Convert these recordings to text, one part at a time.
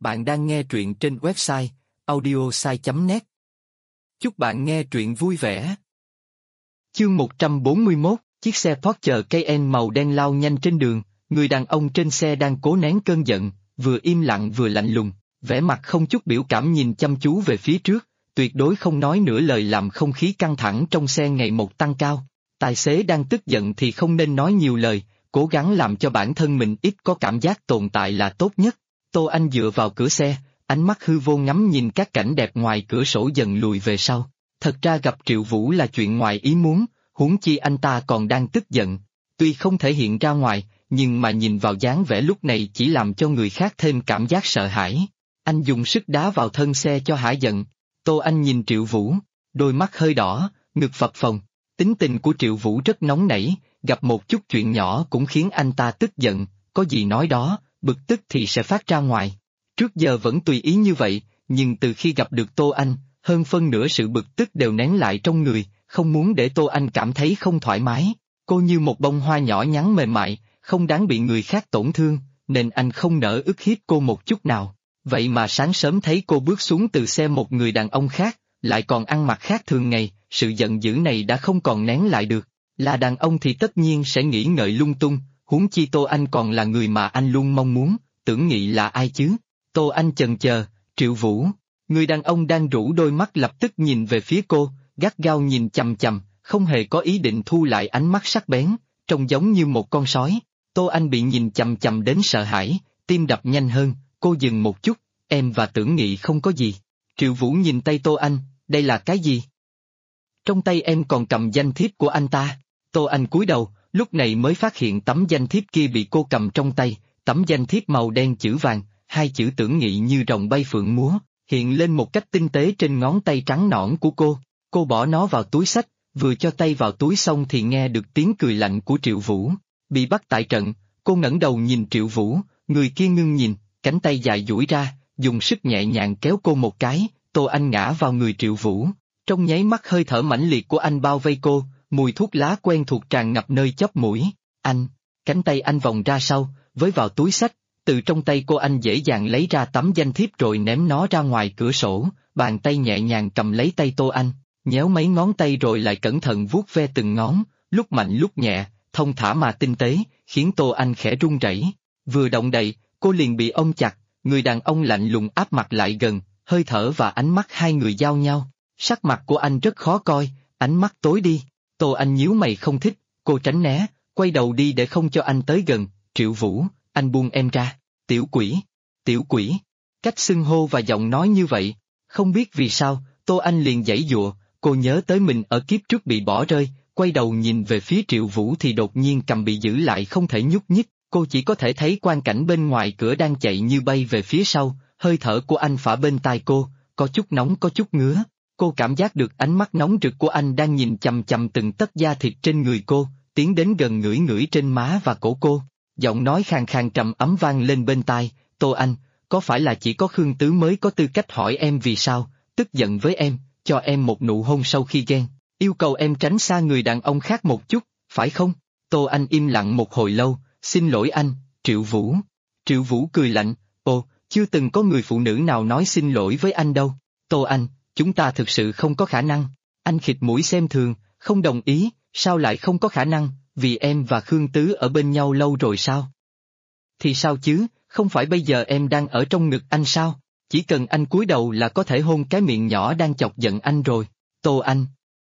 Bạn đang nghe truyện trên website audiosai.net. Chúc bạn nghe truyện vui vẻ. Chương 141, chiếc xe Porsche Cayenne màu đen lao nhanh trên đường, người đàn ông trên xe đang cố nén cơn giận, vừa im lặng vừa lạnh lùng, vẻ mặt không chút biểu cảm nhìn chăm chú về phía trước, tuyệt đối không nói nửa lời làm không khí căng thẳng trong xe ngày một tăng cao. Tài xế đang tức giận thì không nên nói nhiều lời, cố gắng làm cho bản thân mình ít có cảm giác tồn tại là tốt nhất. Tô Anh dựa vào cửa xe, ánh mắt hư vô ngắm nhìn các cảnh đẹp ngoài cửa sổ dần lùi về sau. Thật ra gặp Triệu Vũ là chuyện ngoài ý muốn, huống chi anh ta còn đang tức giận. Tuy không thể hiện ra ngoài, nhưng mà nhìn vào dáng vẻ lúc này chỉ làm cho người khác thêm cảm giác sợ hãi. Anh dùng sức đá vào thân xe cho hả giận. Tô Anh nhìn Triệu Vũ, đôi mắt hơi đỏ, ngực phập phồng. Tính tình của Triệu Vũ rất nóng nảy, gặp một chút chuyện nhỏ cũng khiến anh ta tức giận, có gì nói đó, bực tức thì sẽ phát ra ngoài. Trước giờ vẫn tùy ý như vậy, nhưng từ khi gặp được Tô Anh, hơn phân nửa sự bực tức đều nén lại trong người, không muốn để Tô Anh cảm thấy không thoải mái. Cô như một bông hoa nhỏ nhắn mềm mại, không đáng bị người khác tổn thương, nên anh không nỡ ức hiếp cô một chút nào. Vậy mà sáng sớm thấy cô bước xuống từ xe một người đàn ông khác, lại còn ăn mặc khác thường ngày, sự giận dữ này đã không còn nén lại được. Là đàn ông thì tất nhiên sẽ nghĩ ngợi lung tung, huống chi Tô Anh còn là người mà anh luôn mong muốn, tưởng nghĩ là ai chứ? Tô Anh chần chờ, Triệu Vũ. Người đàn ông đang rũ đôi mắt lập tức nhìn về phía cô, gắt gao nhìn chằm chằm, không hề có ý định thu lại ánh mắt sắc bén, trông giống như một con sói. Tô Anh bị nhìn chằm chằm đến sợ hãi, tim đập nhanh hơn, cô dừng một chút, em và Tưởng Nghị không có gì. Triệu Vũ nhìn tay Tô Anh, đây là cái gì? Trong tay em còn cầm danh thiếp của anh ta. Tô Anh cúi đầu, lúc này mới phát hiện tấm danh thiếp kia bị cô cầm trong tay, tấm danh thiếp màu đen chữ vàng, hai chữ Tưởng Nghị như rồng bay phượng múa, hiện lên một cách tinh tế trên ngón tay trắng nõn của cô. Cô bỏ nó vào túi xách, vừa cho tay vào túi xong thì nghe được tiếng cười lạnh của Triệu Vũ. Bị bắt tại trận, cô ngẩng đầu nhìn Triệu Vũ, người kia ngưng nhìn, cánh tay dài duỗi ra, dùng sức nhẹ nhàng kéo cô một cái, Tô Anh ngã vào người Triệu Vũ. Trong nháy mắt hơi thở mãnh liệt của anh bao vây cô, mùi thuốc lá quen thuộc tràn ngập nơi chóp mũi. Anh, cánh tay anh vòng ra sau, với vào túi xách, từ trong tay cô anh dễ dàng lấy ra tấm danh thiếp rồi ném nó ra ngoài cửa sổ, bàn tay nhẹ nhàng cầm lấy tay Tô Anh, nhéo mấy ngón tay rồi lại cẩn thận vuốt ve từng ngón, lúc mạnh lúc nhẹ, thông thả mà tinh tế, khiến Tô Anh khẽ run rẩy. Vừa động đậy, cô liền bị ôm chặt, người đàn ông lạnh lùng áp mặt lại gần, hơi thở và ánh mắt hai người giao nhau. Sắc mặt của anh rất khó coi, ánh mắt tối đi. Tô Anh nhíu mày không thích, cô tránh né, quay đầu đi để không cho anh tới gần. Triệu Vũ, anh buông em ra. Tiểu quỷ, tiểu quỷ. Cách xưng hô và giọng nói như vậy, không biết vì sao, Tô Anh liền giãy giụa, cô nhớ tới mình ở kiếp trước bị bỏ rơi, quay đầu nhìn về phía Triệu Vũ thì đột nhiên cầm bị giữ lại không thể nhúc nhích, cô chỉ có thể thấy quang cảnh bên ngoài cửa đang chạy như bay về phía sau, hơi thở của anh phả bên tai cô, có chút nóng có chút ngứa. Cô cảm giác được ánh mắt nóng rực của anh đang nhìn chằm chằm từng tấc da thịt trên người cô, tiến đến gần ngửi ngửi trên má và cổ cô. Giọng nói khàn khàn trầm ấm vang lên bên tai, Tô Anh, có phải là chỉ có Khương Tứ mới có tư cách hỏi em vì sao, tức giận với em, cho em một nụ hôn sau khi ghen, yêu cầu em tránh xa người đàn ông khác một chút, phải không? Tô Anh im lặng một hồi lâu, xin lỗi anh, Triệu Vũ. Triệu Vũ cười lạnh, ồ, chưa từng có người phụ nữ nào nói xin lỗi với anh đâu. Tô Anh, chúng ta thực sự không có khả năng. Anh khịt mũi xem thường, không đồng ý, sao lại không có khả năng, vì em và Khương Tứ ở bên nhau lâu rồi sao? Thì sao chứ, không phải bây giờ em đang ở trong ngực anh sao? Chỉ cần anh cúi đầu là có thể hôn cái miệng nhỏ đang chọc giận anh rồi. Tô Anh.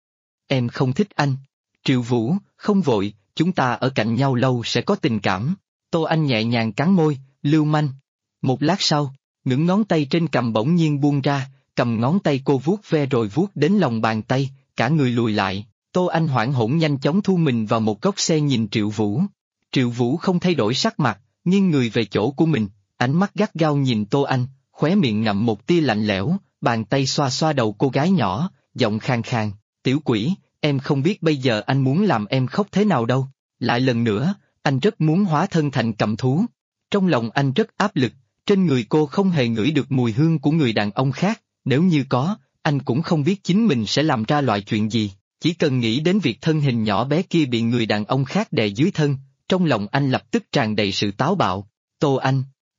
Em không thích anh. Triệu Vũ, không vội, chúng ta ở cạnh nhau lâu sẽ có tình cảm. Tô Anh nhẹ nhàng cắn môi, lưu manh. Một lát sau, những ngón tay trên cằm bỗng nhiên buông ra, cầm ngón tay cô vuốt ve rồi vuốt đến lòng bàn tay, cả người lùi lại. Tô Anh hoảng hổn nhanh chóng thu mình vào một góc xe nhìn Triệu Vũ. Triệu Vũ không thay đổi sắc mặt, nghiêng người về chỗ của mình, ánh mắt gắt gao nhìn Tô Anh, khóe miệng ngậm một tia lạnh lẽo, bàn tay xoa xoa đầu cô gái nhỏ, giọng khàn khàn, tiểu quỷ, em không biết bây giờ anh muốn làm em khóc thế nào đâu. Lại lần nữa, anh rất muốn hóa thân thành cầm thú. Trong lòng anh rất áp lực, trên người cô không hề ngửi được mùi hương của người đàn ông khác, nếu như có, anh cũng không biết chính mình sẽ làm ra loại chuyện gì. Chỉ cần nghĩ đến việc thân hình nhỏ bé kia bị người đàn ông khác đè dưới thân, trong lòng anh lập tức tràn đầy sự táo bạo. Tô Anh,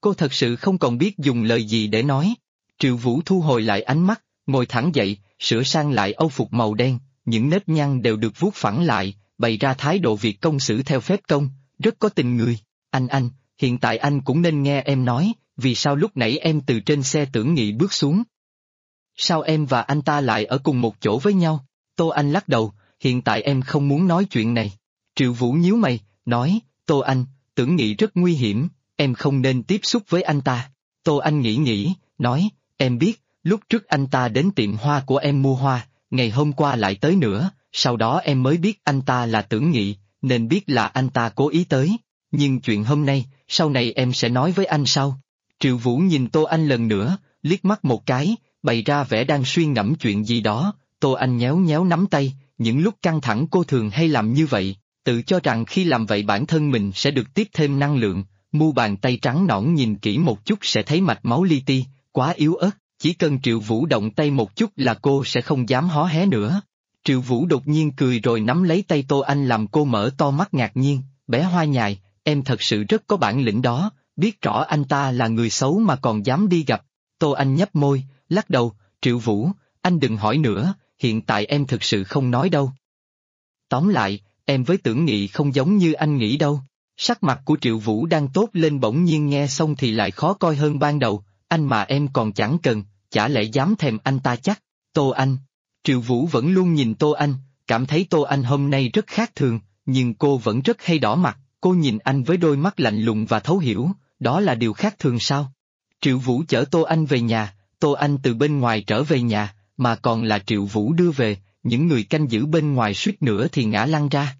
Cô thật sự không còn biết dùng lời gì để nói. Triệu Vũ thu hồi lại ánh mắt, ngồi thẳng dậy, sửa sang lại âu phục màu đen, những nếp nhăn đều được vuốt phẳng lại, bày ra thái độ việc công xử theo phép công, rất có tình người. Anh, hiện tại anh cũng nên nghe em nói, vì sao lúc nãy em từ trên xe Tưởng Nghị bước xuống? Sao em và anh ta lại ở cùng một chỗ với nhau? Tô Anh lắc đầu, hiện tại em không muốn nói chuyện này. Triệu Vũ nhíu mày, nói, Tô Anh, Tưởng Nghị rất nguy hiểm, em không nên tiếp xúc với anh ta. Tô Anh nghĩ, nói, em biết, lúc trước anh ta đến tiệm hoa của em mua hoa, ngày hôm qua lại tới nữa, sau đó em mới biết anh ta là Tưởng Nghị, nên biết là anh ta cố ý tới. Nhưng chuyện hôm nay, sau này em sẽ nói với anh sau. Triệu Vũ nhìn Tô Anh lần nữa, liếc mắt một cái, bày ra vẻ đang suy ngẫm chuyện gì đó. Tô Anh nhéo nhéo nắm tay, những lúc căng thẳng cô thường hay làm như vậy, tự cho rằng khi làm vậy bản thân mình sẽ được tiếp thêm năng lượng. Mu bàn tay trắng nõn nhìn kỹ một chút sẽ thấy mạch máu li ti, quá yếu ớt, chỉ cần Triệu Vũ động tay một chút là cô sẽ không dám hó hé nữa. Triệu Vũ đột nhiên cười rồi nắm lấy tay Tô Anh làm cô mở to mắt ngạc nhiên, bé hoa nhài, em thật sự rất có bản lĩnh đó, biết rõ anh ta là người xấu mà còn dám đi gặp. Tô Anh nhấp môi, lắc đầu, Triệu Vũ, anh đừng hỏi nữa, hiện tại em thực sự không nói đâu. Tóm lại, em với Tưởng Nghị không giống như anh nghĩ đâu. Sắc mặt của Triệu Vũ đang tốt lên bỗng nhiên nghe xong thì lại khó coi hơn ban đầu, anh mà em còn chẳng cần, chả lẽ dám thèm anh ta chắc. Tô Anh. Triệu Vũ vẫn luôn nhìn Tô Anh, cảm thấy Tô Anh hôm nay rất khác thường, nhưng cô vẫn rất hay đỏ mặt, cô nhìn anh với đôi mắt lạnh lùng và thấu hiểu, đó là điều khác thường sao? Triệu Vũ chở Tô Anh về nhà, Tô Anh từ bên ngoài trở về nhà, mà còn là Triệu Vũ đưa về, những người canh giữ bên ngoài suýt nữa thì ngã lăn ra.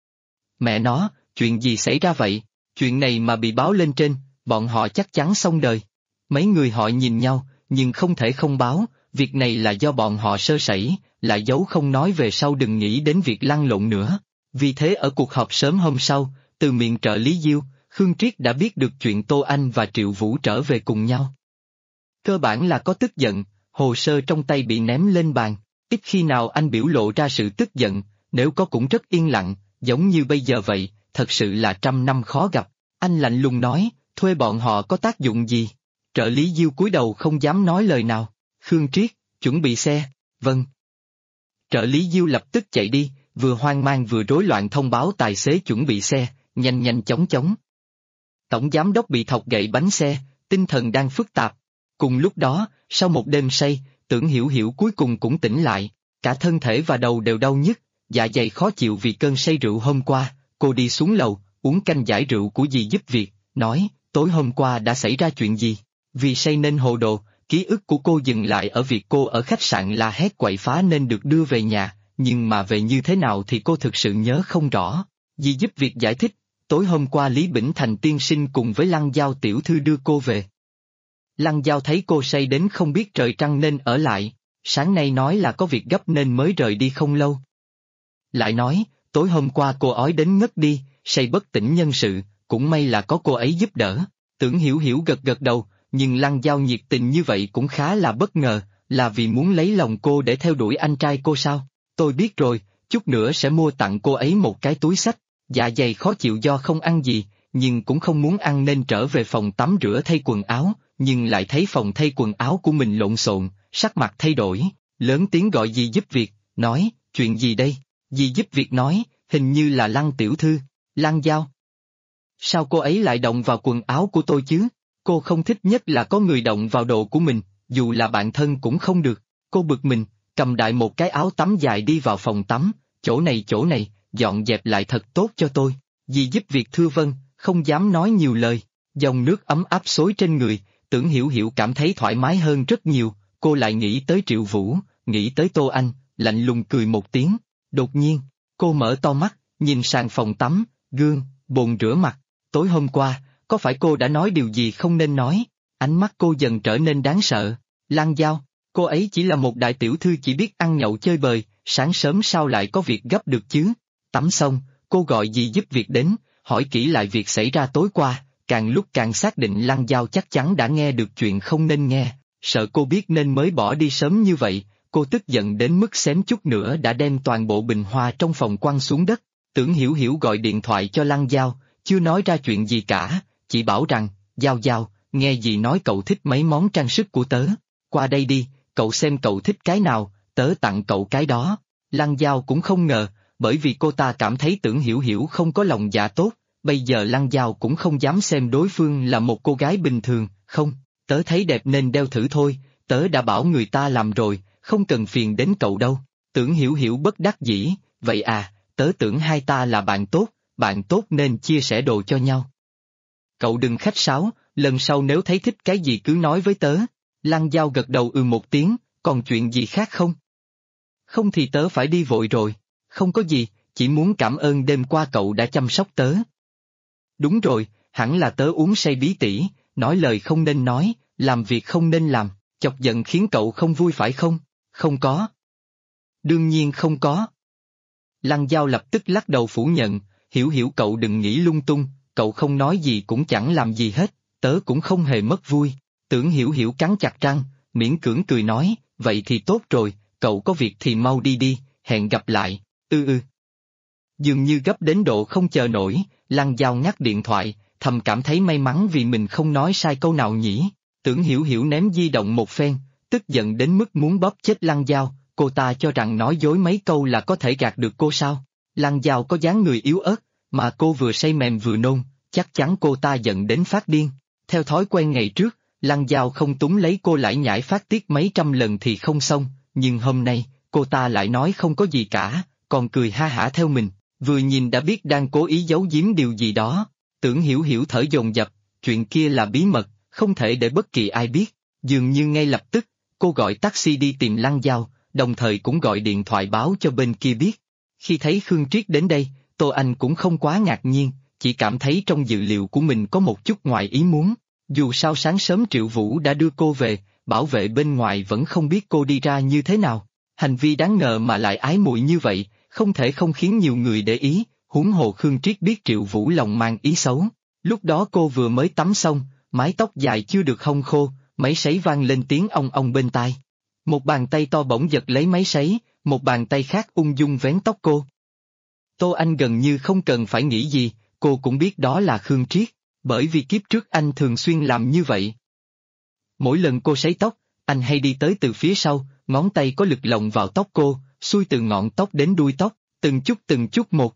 Mẹ nó, chuyện gì xảy ra vậy? Chuyện này mà bị báo lên trên, bọn họ chắc chắn xong đời. Mấy người họ nhìn nhau, nhưng không thể không báo, việc này là do bọn họ sơ sẩy, lại giấu không nói về sau đừng nghĩ đến việc lăn lộn nữa. Vì thế ở cuộc họp sớm hôm sau, từ miệng trợ lý Diêu, Khương Triết đã biết được chuyện Tô Anh và Triệu Vũ trở về cùng nhau. Cơ bản là có tức giận, hồ sơ trong tay bị ném lên bàn, ít khi nào anh biểu lộ ra sự tức giận, nếu có cũng rất yên lặng, giống như bây giờ vậy, thật sự là trăm năm khó gặp. Anh lạnh lùng nói, thuê bọn họ có tác dụng gì? Trợ lý Diêu cúi đầu không dám nói lời nào. Khương Triết, chuẩn bị xe, vâng. Trợ lý Diêu lập tức chạy đi, vừa hoang mang vừa rối loạn thông báo tài xế chuẩn bị xe, nhanh chóng. Tổng giám đốc bị thọc gậy bánh xe, tinh thần đang phức tạp. Cùng lúc đó, sau một đêm say, Tưởng Hiểu Hiểu cuối cùng cũng tỉnh lại, cả thân thể và đầu đều đau nhức, dạ dày khó chịu vì cơn say rượu hôm qua. Cô đi xuống lầu, uống canh giải rượu của dì giúp việc, nói, tối hôm qua đã xảy ra chuyện gì? Vì say nên hồ đồ, ký ức của cô dừng lại ở việc cô ở khách sạn la hét quậy phá nên được đưa về nhà, nhưng mà về như thế nào thì cô thực sự nhớ không rõ. Dì giúp việc giải thích, tối hôm qua Lý Bỉnh Thành tiên sinh cùng với Lăng Giao tiểu thư đưa cô về. Lăng Giao thấy cô say đến không biết trời trăng nên ở lại, sáng nay nói là có việc gấp nên mới rời đi không lâu. Lại nói, tối hôm qua cô ói đến ngất đi, say bất tỉnh nhân sự, cũng may là có cô ấy giúp đỡ. Tưởng Hiểu Hiểu gật đầu, nhưng Lăng Giao nhiệt tình như vậy cũng khá là bất ngờ, là vì muốn lấy lòng cô để theo đuổi anh trai cô sao? Tôi biết rồi, chút nữa sẽ mua tặng cô ấy một cái túi xách, dạ dày khó chịu do không ăn gì, nhưng cũng không muốn ăn nên trở về phòng tắm rửa thay quần áo, nhưng lại thấy phòng thay quần áo của mình lộn xộn, sắc mặt thay đổi, lớn tiếng gọi dì giúp việc, nói, chuyện gì đây? Dì giúp việc nói, hình như là Lăng tiểu thư, Lăng Giao. Sao cô ấy lại động vào quần áo của tôi chứ? Cô không thích nhất là có người động vào đồ của mình, dù là bạn thân cũng không được. Cô bực mình, cầm đại một cái áo tắm dài đi vào phòng tắm, chỗ này, dọn dẹp lại thật tốt cho tôi. Dì giúp việc thưa vâng, không dám nói nhiều lời. Dòng nước ấm áp xối trên người, Tưởng Hiểu Hiểu cảm thấy thoải mái hơn rất nhiều. Cô lại nghĩ tới Triệu Vũ, nghĩ tới Tô Anh, lạnh lùng cười một tiếng. Đột nhiên, cô mở to mắt, nhìn sang phòng tắm, gương, bồn rửa mặt. Tối hôm qua, có phải cô đã nói điều gì không nên nói? Ánh mắt cô dần trở nên đáng sợ. Lăng Giao, cô ấy chỉ là một đại tiểu thư chỉ biết ăn nhậu chơi bời, sáng sớm sao lại có việc gấp được chứ? Tắm xong, cô gọi dì giúp việc đến, hỏi kỹ lại việc xảy ra tối qua, càng lúc càng xác định Lăng Giao chắc chắn đã nghe được chuyện không nên nghe, sợ cô biết nên mới bỏ đi sớm như vậy, cô tức giận đến mức xém chút nữa đã đem toàn bộ bình hoa trong phòng quăng xuống đất. Tưởng Hiểu Hiểu gọi điện thoại cho Lăng Giao, chưa nói ra chuyện gì cả, chỉ bảo rằng, Giao, nghe dì nói cậu thích mấy món trang sức của tớ. Qua đây đi, cậu xem cậu thích cái nào, tớ tặng cậu cái đó. Lăng Giao cũng không ngờ, bởi vì cô ta cảm thấy Tưởng Hiểu Hiểu không có lòng dạ tốt, bây giờ Lăng Giao cũng không dám xem đối phương là một cô gái bình thường, không, tớ thấy đẹp nên đeo thử thôi, tớ đã bảo người ta làm rồi, không cần phiền đến cậu đâu. Tưởng Hiểu Hiểu bất đắc dĩ, vậy à, tớ tưởng hai ta là bạn tốt nên chia sẻ đồ cho nhau. Cậu đừng khách sáo, lần sau nếu thấy thích cái gì cứ nói với tớ. Lăng Giao gật đầu một tiếng, còn chuyện gì khác không? Không thì tớ phải đi vội rồi, không có gì, chỉ muốn cảm ơn đêm qua cậu đã chăm sóc tớ. Đúng rồi, hẳn là tớ uống say bí tỉ, nói lời không nên nói, làm việc không nên làm, chọc giận khiến cậu không vui phải không? Không có. Đương nhiên không có. Lăng Giao lập tức lắc đầu phủ nhận, Hiểu Hiểu cậu đừng nghĩ lung tung, cậu không nói gì cũng chẳng làm gì hết, tớ cũng không hề mất vui. Tưởng Hiểu Hiểu cắn chặt răng, miễn cưỡng cười nói, vậy thì tốt rồi, cậu có việc thì mau đi đi, hẹn gặp lại, Dường như gấp đến độ không chờ nổi, Lăng Giao ngắt điện thoại, thầm cảm thấy may mắn vì mình không nói sai câu nào nhỉ. Tưởng Hiểu Hiểu ném di động một phen, tức giận đến mức muốn bóp chết Lăng Giao, cô ta cho rằng nói dối mấy câu là có thể gạt được cô sao. Lăng Giao có dáng người yếu ớt, mà cô vừa say mềm vừa nôn, chắc chắn cô ta giận đến phát điên. Theo thói quen ngày trước, Lăng Giao không túng lấy cô lải nhải phát tiết mấy trăm lần thì không xong, nhưng hôm nay, cô ta lại nói không có gì cả, còn cười ha hả theo mình, vừa nhìn đã biết đang cố ý giấu giếm điều gì đó. Tưởng Hiểu Hiểu thở dồn dập, chuyện kia là bí mật, không thể để bất kỳ ai biết. Dường như ngay lập tức, cô gọi taxi đi tìm Lăng Giao, đồng thời cũng gọi điện thoại báo cho bên kia biết. Khi thấy Khương Triết đến đây, Tô Anh cũng không quá ngạc nhiên, chỉ cảm thấy trong dự liệu của mình có một chút ngoài ý muốn. Dù sao sáng sớm Triệu Vũ đã đưa cô về, bảo vệ bên ngoài vẫn không biết cô đi ra như thế nào. Hành vi đáng ngờ mà lại ái muội như vậy, không thể không khiến nhiều người để ý, huống hồ Khương Triết biết Triệu Vũ lòng mang ý xấu. Lúc đó cô vừa mới tắm xong, mái tóc dài chưa được hong khô, máy sấy vang lên tiếng ong ong bên tai. Một bàn tay to bỗng giật lấy máy sấy, một bàn tay khác ung dung vén tóc cô. Tô Anh gần như không cần phải nghĩ gì, cô cũng biết đó là Khương Triết, bởi vì kiếp trước anh thường xuyên làm như vậy. Mỗi lần cô sấy tóc, anh hay đi tới từ phía sau, ngón tay có lực lồng vào tóc cô, xuôi từ ngọn tóc đến đuôi tóc, từng chút một.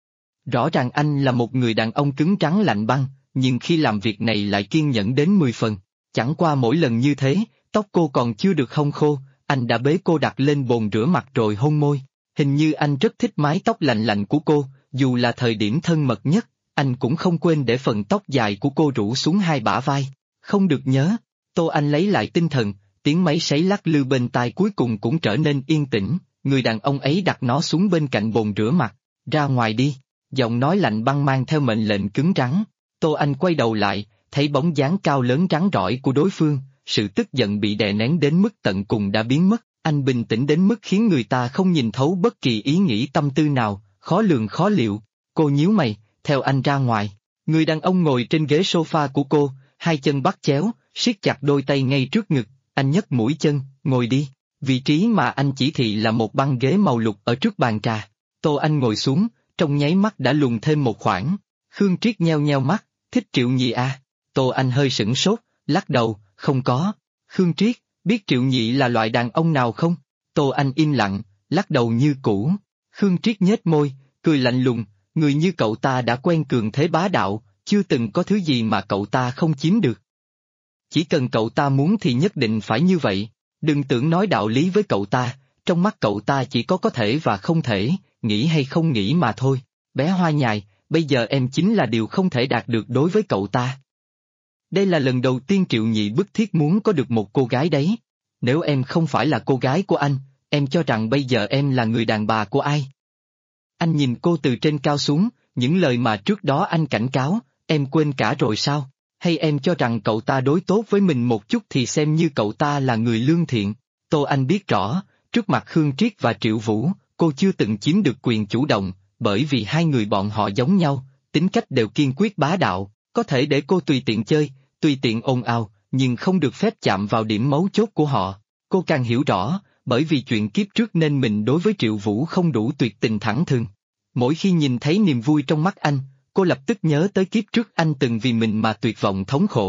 Rõ ràng anh là một người đàn ông cứng rắn lạnh băng, nhưng khi làm việc này lại kiên nhẫn đến 10 phần. Chẳng qua mỗi lần như thế, tóc cô còn chưa được hong khô, anh đã bế cô đặt lên bồn rửa mặt rồi hôn môi. Hình như anh rất thích mái tóc lạnh lạnh của cô, dù là thời điểm thân mật nhất, anh cũng không quên để phần tóc dài của cô rủ xuống hai bả vai. Không được nhớ. Tô Anh lấy lại tinh thần, tiếng máy sấy lắc lư bên tai cuối cùng cũng trở nên yên tĩnh, người đàn ông ấy đặt nó xuống bên cạnh bồn rửa mặt, ra ngoài đi, giọng nói lạnh băng mang theo mệnh lệnh cứng rắn. Tô Anh quay đầu lại, thấy bóng dáng cao lớn rắn rỏi của đối phương, sự tức giận bị đè nén đến mức tận cùng đã biến mất, anh bình tĩnh đến mức khiến người ta không nhìn thấu bất kỳ ý nghĩ tâm tư nào, khó lường khó liệu. Cô nhíu mày, theo anh ra ngoài. Người đàn ông ngồi trên ghế sofa của cô, hai chân bắt chéo, siết chặt đôi tay ngay trước ngực, anh nhấc mũi chân, ngồi đi. Vị trí mà anh chỉ thị là một băng ghế màu lục ở trước bàn trà. Tô Anh ngồi xuống, trong nháy mắt đã lùn thêm một khoảng. Khương Triết nheo nheo mắt, thích Triệu Nhị à? Tô Anh hơi sửng sốt, lắc đầu, không có. Khương Triết, biết Triệu Nhị là loại đàn ông nào không? Tô Anh im lặng, lắc đầu như cũ. Khương Triết nhếch môi, cười lạnh lùng, người như cậu ta đã quen cường thế bá đạo, chưa từng có thứ gì mà cậu ta không chiếm được. Chỉ cần cậu ta muốn thì nhất định phải như vậy, đừng tưởng nói đạo lý với cậu ta, trong mắt cậu ta chỉ có thể và không thể, nghĩ hay không nghĩ mà thôi. Bé hoa nhài, bây giờ em chính là điều không thể đạt được đối với cậu ta. Đây là lần đầu tiên Triệu Nhị bức thiết muốn có được một cô gái đấy. Nếu em không phải là cô gái của anh, em cho rằng bây giờ em là người đàn bà của ai? Anh nhìn cô từ trên cao xuống, những lời mà trước đó anh cảnh cáo, em quên cả rồi sao? Hay em cho rằng cậu ta đối tốt với mình một chút thì xem như cậu ta là người lương thiện? Tô Anh biết rõ, trước mặt Khương Triết và Triệu Vũ, cô chưa từng chiếm được quyền chủ động, bởi vì hai người bọn họ giống nhau, tính cách đều kiên quyết bá đạo, có thể để cô tùy tiện chơi, tùy tiện ồn ào, nhưng không được phép chạm vào điểm mấu chốt của họ. Cô càng hiểu rõ, bởi vì chuyện kiếp trước nên mình đối với Triệu Vũ không đủ tuyệt tình thẳng thừng. Mỗi khi nhìn thấy niềm vui trong mắt anh, cô lập tức nhớ tới kiếp trước anh từng vì mình mà tuyệt vọng thống khổ.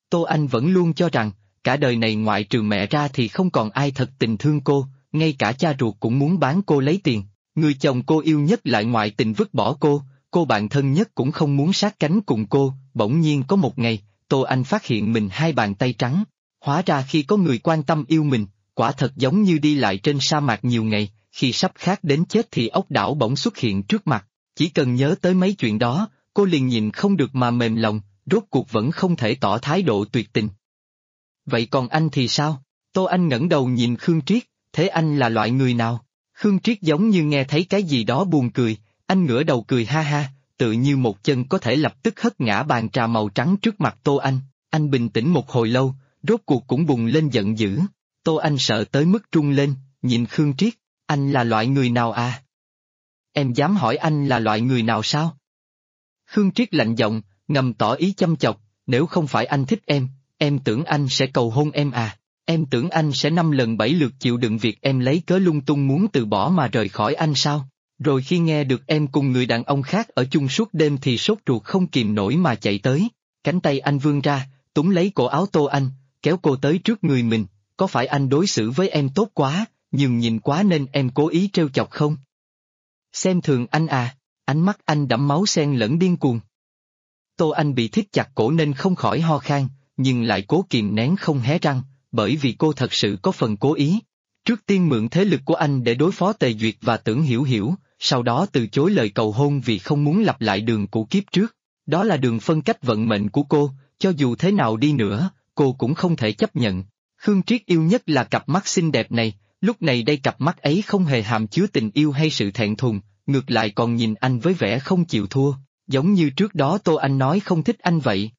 Tô Anh vẫn luôn cho rằng, cả đời này ngoại trừ mẹ ra thì không còn ai thật tình thương cô, ngay cả cha ruột cũng muốn bán cô lấy tiền. Người chồng cô yêu nhất lại ngoại tình vứt bỏ cô bạn thân nhất cũng không muốn sát cánh cùng cô. Bỗng nhiên có một ngày, Tô Anh phát hiện mình hai bàn tay trắng. Hóa ra khi có người quan tâm yêu mình, quả thật giống như đi lại trên sa mạc nhiều ngày, khi sắp khát đến chết thì ốc đảo bỗng xuất hiện trước mặt. Chỉ cần nhớ tới mấy chuyện đó, cô liền nhìn không được mà mềm lòng, rốt cuộc vẫn không thể tỏ thái độ tuyệt tình. Vậy còn anh thì sao? Tô Anh ngẩng đầu nhìn Khương Triết, thế anh là loại người nào? Khương Triết giống như nghe thấy cái gì đó buồn cười, anh ngửa đầu cười ha ha, tự như một chân có thể lập tức hất ngã bàn trà màu trắng trước mặt Tô Anh. Anh bình tĩnh một hồi lâu, rốt cuộc cũng bùng lên giận dữ. Tô Anh sợ tới mức run lên, nhìn Khương Triết, anh là loại người nào à? Em dám hỏi anh là loại người nào sao? Khương Triết lạnh giọng, ngầm tỏ ý châm chọc, nếu không phải anh thích em tưởng anh sẽ cầu hôn em à? Em tưởng anh sẽ 5 lần 7 lượt chịu đựng việc em lấy cớ lung tung muốn từ bỏ mà rời khỏi anh sao? Rồi khi nghe được em cùng người đàn ông khác ở chung suốt đêm thì sốt ruột không kìm nổi mà chạy tới. Cánh tay anh vươn ra, túm lấy cổ áo Tô Anh, kéo cô tới trước người mình. Có phải anh đối xử với em tốt quá, nhường nhịn quá nên em cố ý trêu chọc không? Xem thường anh à? Ánh mắt anh đẫm máu xen lẫn điên cuồng. Tô Anh bị thít chặt cổ nên không khỏi ho khan, nhưng lại cố kìm nén không hé răng, bởi vì cô thật sự có phần cố ý. Trước tiên mượn thế lực của anh để đối phó Tề Duyệt và Tưởng Hiểu Hiểu, sau đó từ chối lời cầu hôn vì không muốn lặp lại đường cũ kiếp trước. Đó là đường phân cách vận mệnh của cô, cho dù thế nào đi nữa, cô cũng không thể chấp nhận. Khương Triết yêu nhất là cặp mắt xinh đẹp này, lúc này đây cặp mắt ấy không hề hàm chứa tình yêu hay sự thẹn thùng, ngược lại còn nhìn anh với vẻ không chịu thua, giống như trước đó Tô Anh nói không thích anh vậy.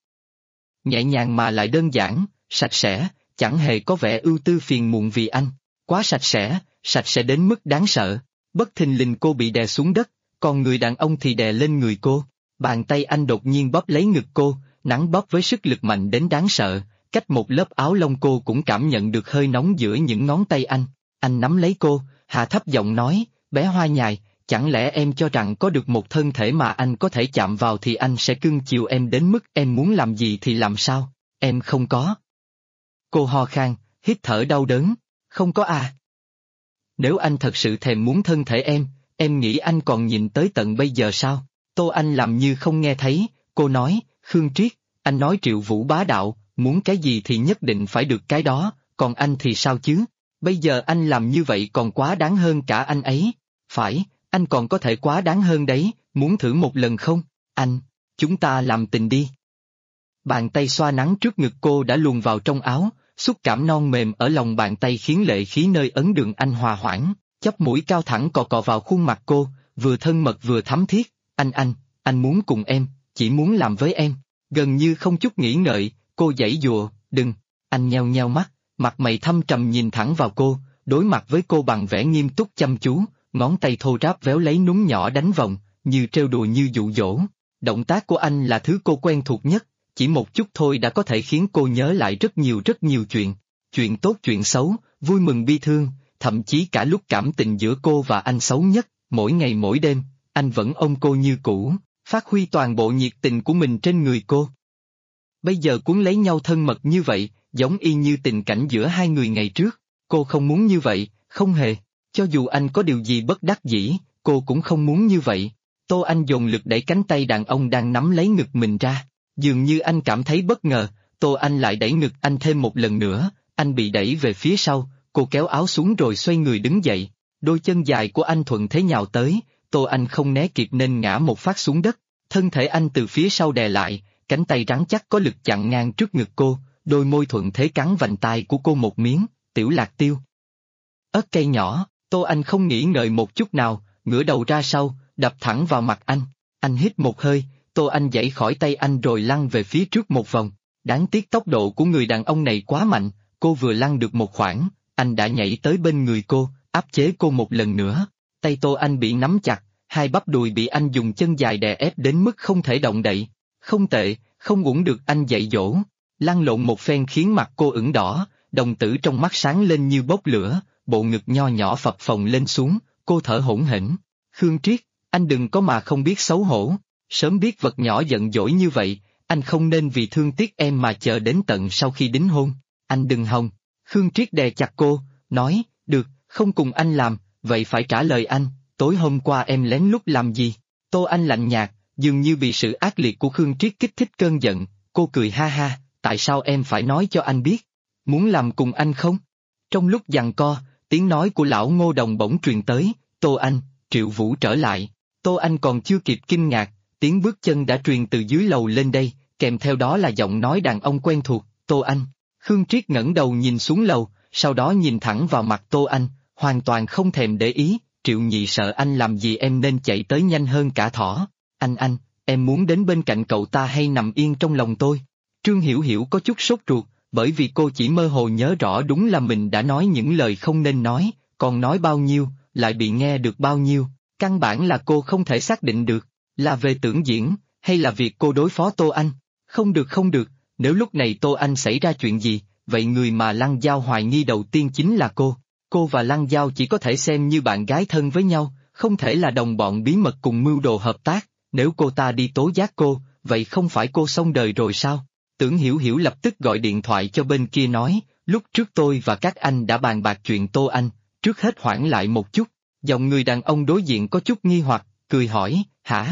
Nhẹ nhàng mà lại đơn giản, sạch sẽ, chẳng hề có vẻ ưu tư phiền muộn vì anh, quá sạch sẽ đến mức đáng sợ. Bất thình lình cô bị đè xuống đất, còn người đàn ông thì đè lên người cô. Bàn tay anh đột nhiên bóp lấy ngực cô, nắn bóp với sức lực mạnh đến đáng sợ, cách một lớp áo lông cô cũng cảm nhận được hơi nóng giữa những ngón tay anh. Anh nắm lấy cô, hạ thấp giọng nói, bé hoa nhài, chẳng lẽ em cho rằng có được một thân thể mà anh có thể chạm vào thì anh sẽ cưng chiều em đến mức em muốn làm gì thì làm sao? Em không có. Cô ho khan, hít thở đau đớn, không có à? Nếu anh thật sự thèm muốn thân thể em nghĩ anh còn nhìn tới tận bây giờ sao? Tô Anh làm như không nghe thấy, cô nói, Khương Triết, anh nói Triệu Vũ bá đạo, muốn cái gì thì nhất định phải được cái đó, còn anh thì sao chứ? Bây giờ anh làm như vậy còn quá đáng hơn cả anh ấy. Phải, anh còn có thể quá đáng hơn đấy, muốn thử một lần không? Anh, chúng ta làm tình đi. Bàn tay xoa nắng trước ngực cô đã luồn vào trong áo, xúc cảm non mềm ở lòng bàn tay khiến lệ khí nơi ấn đường anh hòa hoãn, chóp mũi cao thẳng cọ cọ vào khuôn mặt cô, vừa thân mật vừa thắm thiết. Anh muốn cùng em, chỉ muốn làm với em. Gần như không chút nghĩ ngợi, cô giãy giụa, đừng. Anh nheo nheo mắt, mặt mày thâm trầm nhìn thẳng vào cô, đối mặt với cô bằng vẻ nghiêm túc chăm chú, ngón tay thô ráp véo lấy núm nhỏ đánh vòng, như trêu đùa như dụ dỗ. Động tác của anh là thứ cô quen thuộc nhất, chỉ một chút thôi đã có thể khiến cô nhớ lại rất nhiều chuyện. Chuyện tốt chuyện xấu, vui mừng bi thương, thậm chí cả lúc cảm tình giữa cô và anh xấu nhất, mỗi ngày mỗi đêm, anh vẫn ôm cô như cũ, phát huy toàn bộ nhiệt tình của mình trên người cô. Bây giờ cuốn lấy nhau thân mật như vậy, giống y như tình cảnh giữa hai người ngày trước, cô không muốn như vậy, không hề. Cho dù anh có điều gì bất đắc dĩ, cô cũng không muốn như vậy. Tô Anh dồn lực đẩy cánh tay đàn ông đang nắm lấy ngực mình ra. Dường như anh cảm thấy bất ngờ, Tô Anh lại đẩy ngực anh thêm một lần nữa, anh bị đẩy về phía sau, cô kéo áo xuống rồi xoay người đứng dậy. Đôi chân dài của anh thuận thế nhào tới, Tô Anh không né kịp nên ngã một phát xuống đất. Thân thể anh từ phía sau đè lại, cánh tay rắn chắc có lực chặn ngang trước ngực cô, đôi môi thuận thế cắn vành tai của cô một miếng, tiểu lạc tiêu. Ớt cây nhỏ. Tô Anh không nghĩ ngợi một chút nào, ngửa đầu ra sau, đập thẳng vào mặt anh. Anh hít một hơi, Tô Anh giãy khỏi tay anh rồi lăn về phía trước một vòng. Đáng tiếc tốc độ của người đàn ông này quá mạnh, cô vừa lăn được một khoảng, anh đã nhảy tới bên người cô, áp chế cô một lần nữa. Tay Tô Anh bị nắm chặt, hai bắp đùi bị anh dùng chân dài đè ép đến mức không thể động đậy. Không tệ, không uổng được anh dạy dỗ. Lăn lộn một phen khiến mặt cô ửng đỏ, đồng tử trong mắt sáng lên như bốc lửa. Bộ ngực nho nhỏ phập phồng lên xuống, cô thở hổn hển. Khương Triết, anh đừng có mà không biết xấu hổ, sớm biết vật nhỏ giận dỗi như vậy, anh không nên vì thương tiếc em mà chờ đến tận sau khi đính hôn, anh đừng hòng. Khương Triết đè chặt cô, nói, được, không cùng anh làm, vậy phải trả lời anh, tối hôm qua em lén lút làm gì? Tô Anh lạnh nhạt, dường như bị sự ác liệt của Khương Triết kích thích cơn giận, cô cười ha ha, tại sao em phải nói cho anh biết? Muốn làm cùng anh không? Trong lúc giằng co, tiếng nói của lão Ngô Đồng bỗng truyền tới, Tô Anh, Triệu Vũ trở lại. Tô Anh còn chưa kịp kinh ngạc, tiếng bước chân đã truyền từ dưới lầu lên đây, kèm theo đó là giọng nói đàn ông quen thuộc, Tô Anh. Khương Triết ngẩng đầu nhìn xuống lầu, sau đó nhìn thẳng vào mặt Tô Anh, hoàn toàn không thèm để ý, Triệu Nhị sợ anh làm gì em nên chạy tới nhanh hơn cả thỏ. Anh, em muốn đến bên cạnh cậu ta hay nằm yên trong lòng tôi? Trương Hiểu Hiểu có chút sốt ruột, bởi vì cô chỉ mơ hồ nhớ rõ đúng là mình đã nói những lời không nên nói, còn nói bao nhiêu, lại bị nghe được bao nhiêu, căn bản là cô không thể xác định được, là về tưởng diễn, hay là việc cô đối phó Tô Anh. Không được, nếu lúc này Tô Anh xảy ra chuyện gì, vậy người mà Lăng Giao hoài nghi đầu tiên chính là cô và Lăng Giao chỉ có thể xem như bạn gái thân với nhau, không thể là đồng bọn bí mật cùng mưu đồ hợp tác, nếu cô ta đi tố giác cô, vậy không phải cô xong đời rồi sao? Tưởng Hiểu Hiểu lập tức gọi điện thoại cho bên kia nói, lúc trước tôi và các anh đã bàn bạc chuyện Tô Anh, trước hết hoãn lại một chút, giọng người đàn ông đối diện có chút nghi hoặc, cười hỏi, hả?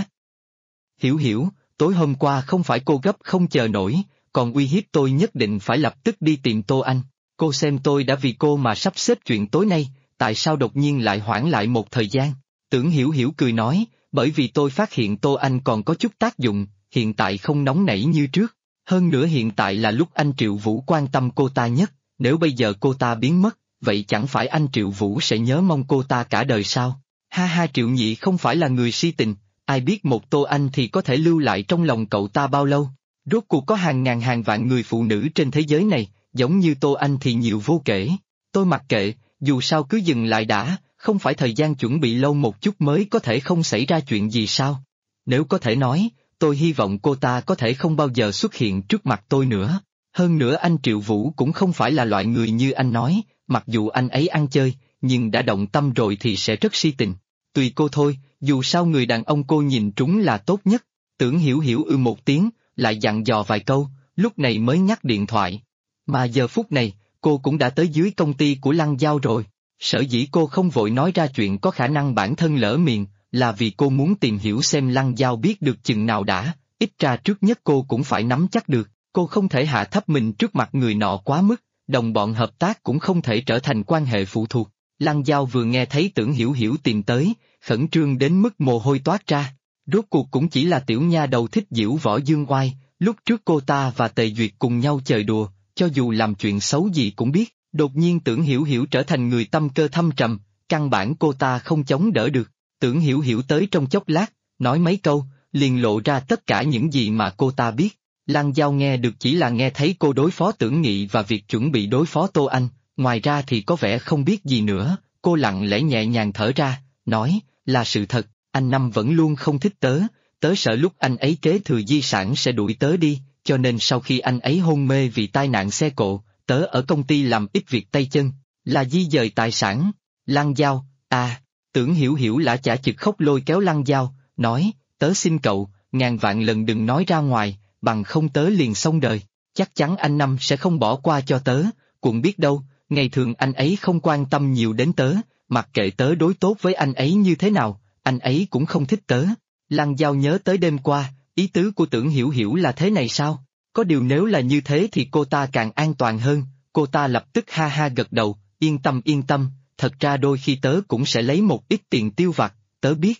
Hiểu Hiểu, tối hôm qua không phải cô gấp không chờ nổi, còn uy hiếp tôi nhất định phải lập tức đi tìm Tô Anh, cô xem tôi đã vì cô mà sắp xếp chuyện tối nay, tại sao đột nhiên lại hoãn lại một thời gian? Tưởng Hiểu Hiểu cười nói, bởi vì tôi phát hiện Tô Anh còn có chút tác dụng, hiện tại không nóng nảy như trước. Hơn nữa hiện tại là lúc anh Triệu Vũ quan tâm cô ta nhất, nếu bây giờ cô ta biến mất, vậy chẳng phải anh Triệu Vũ sẽ nhớ mong cô ta cả đời sao? Ha ha, Triệu Nhị không phải là người si tình, ai biết một Tô Anh thì có thể lưu lại trong lòng cậu ta bao lâu? Rốt cuộc có hàng ngàn hàng vạn người phụ nữ trên thế giới này, giống như Tô Anh thì nhiều vô kể. Tôi mặc kệ, dù sao cứ dừng lại đã, không phải thời gian chuẩn bị lâu một chút mới có thể không xảy ra chuyện gì sao? Nếu có thể nói, tôi hy vọng cô ta có thể không bao giờ xuất hiện trước mặt tôi nữa. Hơn nữa anh Triệu Vũ cũng không phải là loại người như anh nói, mặc dù anh ấy ăn chơi, nhưng đã động tâm rồi thì sẽ rất si tình. Tùy cô thôi, dù sao người đàn ông cô nhìn trúng là tốt nhất. Tưởng Hiểu Hiểu một tiếng, lại dặn dò vài câu, lúc này mới nhắc điện thoại. Mà giờ phút này, cô cũng đã tới dưới công ty của Lăng Giao rồi. Sở dĩ cô không vội nói ra chuyện có khả năng bản thân lỡ miệng, là vì cô muốn tìm hiểu xem Lăng Giao biết được chừng nào đã, ít ra trước nhất cô cũng phải nắm chắc được, cô không thể hạ thấp mình trước mặt người nọ quá mức, đồng bọn hợp tác cũng không thể trở thành quan hệ phụ thuộc. Lăng Giao vừa nghe thấy Tưởng Hiểu Hiểu tìm tới, khẩn trương đến mức mồ hôi toát ra, rốt cuộc cũng chỉ là tiểu nha đầu thích diễu võ dương oai, lúc trước cô ta và Tề Duyệt cùng nhau chơi đùa, cho dù làm chuyện xấu gì cũng biết, đột nhiên Tưởng Hiểu Hiểu trở thành người tâm cơ thâm trầm, căn bản cô ta không chống đỡ được. Tưởng Hiểu Hiểu tới trong chốc lát, nói mấy câu, liền lộ ra tất cả những gì mà cô ta biết. Lăng Giao nghe được chỉ là nghe thấy cô đối phó Tưởng Nghị và việc chuẩn bị đối phó Tô Anh, ngoài ra thì có vẻ không biết gì nữa, cô lặng lẽ nhẹ nhàng thở ra, nói, là sự thật, anh Năm vẫn luôn không thích tớ, tớ sợ lúc anh ấy kế thừa di sản sẽ đuổi tớ đi, cho nên sau khi anh ấy hôn mê vì tai nạn xe cộ, tớ ở công ty làm ít việc tay chân, là di dời tài sản. Lăng Giao, à. Tưởng Hiểu Hiểu lả chả chực khóc lôi kéo Lăng Giao, nói, tớ xin cậu, ngàn vạn lần đừng nói ra ngoài, bằng không tớ liền xong đời, chắc chắn anh Năm sẽ không bỏ qua cho tớ, cũng biết đâu, ngày thường anh ấy không quan tâm nhiều đến tớ, mặc kệ tớ đối tốt với anh ấy như thế nào, anh ấy cũng không thích tớ. Lăng Giao nhớ tới đêm qua, ý tứ của Tưởng Hiểu Hiểu là thế này sao? Có điều nếu là như thế thì cô ta càng an toàn hơn, cô ta lập tức ha ha gật đầu, yên tâm. Thật ra đôi khi tớ cũng sẽ lấy một ít tiền tiêu vặt, tớ biết.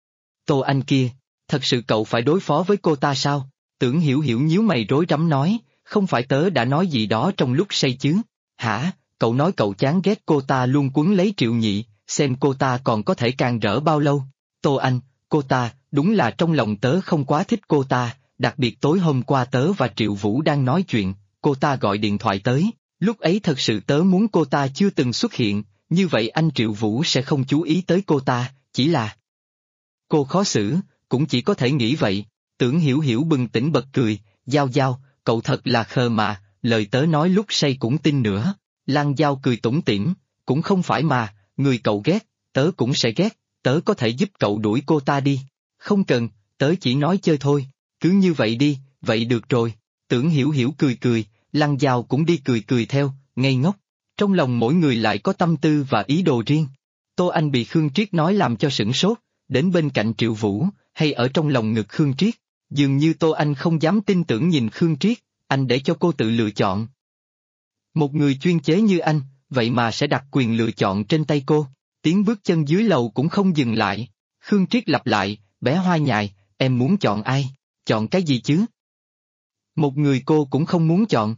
Tô Anh kia, thật sự cậu phải đối phó với cô ta sao? Tưởng Hiểu Hiểu nhíu mày rối rắm nói, không phải tớ đã nói gì đó trong lúc say chứ? Hả, cậu nói cậu chán ghét cô ta luôn quấn lấy Triệu Nhị, xem cô ta còn có thể càng rỡ bao lâu? Tô Anh, cô ta, đúng là trong lòng tớ không quá thích cô ta, đặc biệt tối hôm qua tớ và Triệu Vũ đang nói chuyện, cô ta gọi điện thoại tới, lúc ấy thật sự tớ muốn cô ta chưa từng xuất hiện. Như vậy anh Triệu Vũ sẽ không chú ý tới cô ta, chỉ là cô khó xử, cũng chỉ có thể nghĩ vậy. Tưởng Hiểu Hiểu bừng tỉnh bật cười, Giao, cậu thật là khờ mà, lời tớ nói lúc say cũng tin nữa. Lăng Giao cười tủm tỉm, cũng không phải mà, người cậu ghét, tớ cũng sẽ ghét, tớ có thể giúp cậu đuổi cô ta đi. Không cần, tớ chỉ nói chơi thôi, cứ như vậy đi, vậy được rồi. Tưởng Hiểu Hiểu cười cười, Lăng Dao cũng đi cười cười theo, ngây ngốc. Trong lòng mỗi người lại có tâm tư và ý đồ riêng. Tô Anh bị Khương Triết nói làm cho sửng sốt, đến bên cạnh Triệu Vũ, hay ở trong lòng ngực Khương Triết. Dường như Tô Anh không dám tin tưởng nhìn Khương Triết, anh để cho cô tự lựa chọn. Một người chuyên chế như anh, vậy mà sẽ đặt quyền lựa chọn trên tay cô. Tiếng bước chân dưới lầu cũng không dừng lại. Khương Triết lặp lại, bé Hoa Nhài, em muốn chọn ai? Chọn cái gì chứ? Một người cô cũng không muốn chọn.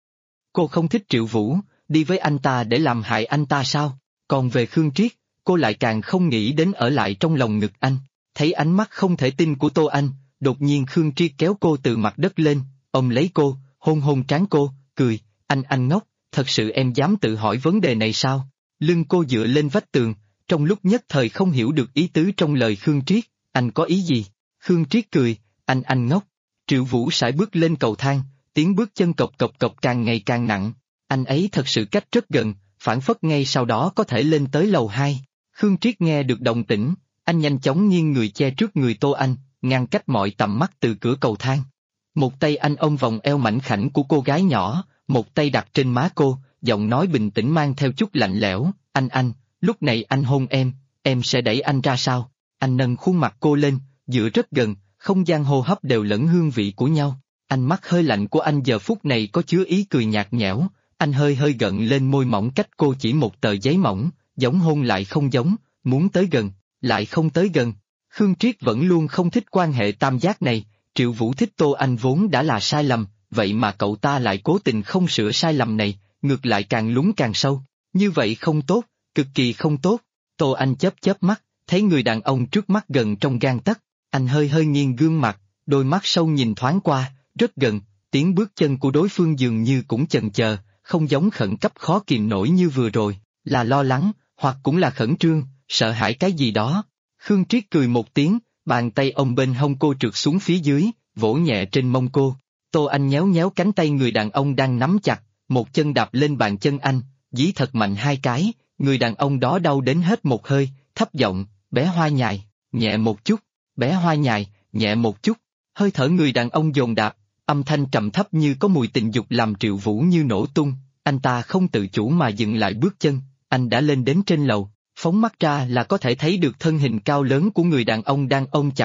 Cô không thích Triệu Vũ, đi với anh ta để làm hại anh ta sao? Còn về Khương Triết, cô lại càng không nghĩ đến ở lại trong lòng ngực anh. Thấy ánh mắt không thể tin của Tô Anh, đột nhiên Khương Triết kéo cô từ mặt đất lên, ôm lấy cô, hôn hôn trán cô, cười, anh ngốc, thật sự em dám tự hỏi vấn đề này sao? Lưng cô dựa lên vách tường, trong lúc nhất thời không hiểu được ý tứ trong lời Khương Triết, anh có ý gì? Khương Triết cười, anh ngốc. Triệu Vũ sải bước lên cầu thang, tiếng bước chân cộc cộc cộc càng ngày càng nặng, anh ấy thật sự cách rất gần, phảng phất ngay sau đó có thể lên tới lầu 2. Khương Triết nghe được động tĩnh, anh nhanh chóng nghiêng người che trước người Tô Anh, ngăn cách mọi tầm mắt từ cửa cầu thang. Một tay anh ôm vòng eo mảnh khảnh của cô gái nhỏ, một tay đặt trên má cô, giọng nói bình tĩnh mang theo chút lạnh lẽo, anh, lúc này anh hôn em sẽ đẩy anh ra sao? Anh nâng khuôn mặt cô lên, dựa rất gần, không gian hô hấp đều lẫn hương vị của nhau. Ánh mắt hơi lạnh của anh giờ phút này có chứa ý cười nhạt nhẽo, anh hơi hơi gận lên môi mỏng cách cô chỉ một tờ giấy mỏng, giống hôn lại không giống, muốn tới gần, lại không tới gần. Khương Triết vẫn luôn không thích quan hệ tam giác này, Triệu Vũ thích Tô Anh vốn đã là sai lầm, vậy mà cậu ta lại cố tình không sửa sai lầm này, ngược lại càng lún càng sâu. Như vậy không tốt, cực kỳ không tốt. Tô Anh chớp mắt, thấy người đàn ông trước mắt gần trong gang tấc, anh hơi hơi nghiêng gương mặt, đôi mắt sâu nhìn thoáng qua, rất gần, tiếng bước chân của đối phương dường như cũng chần chờ, không giống khẩn cấp khó kìm nổi như vừa rồi, là lo lắng, hoặc cũng là khẩn trương, sợ hãi cái gì đó. Khương Triết cười một tiếng, bàn tay ông bên hông cô trượt xuống phía dưới, vỗ nhẹ trên mông cô. Tô Anh nhéo nhéo cánh tay người đàn ông đang nắm chặt, một chân đạp lên bàn chân anh, dí thật mạnh 2 cái, người đàn ông đó đau đến hết một hơi, thấp giọng, bé Hoa Nhài, nhẹ một chút, bé Hoa Nhài, nhẹ một chút. Hơi thở người đàn ông dồn đạp, âm thanh trầm thấp như có mùi tình dục làm Triệu Vũ như nổ tung, anh ta không tự chủ mà dừng lại bước chân, anh đã lên đến trên lầu, phóng mắt ra là có thể thấy được thân hình cao lớn của người đàn ông đang ôm chặt.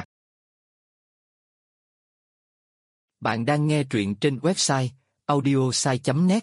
Bạn đang nghe truyện trên website audiosai.net.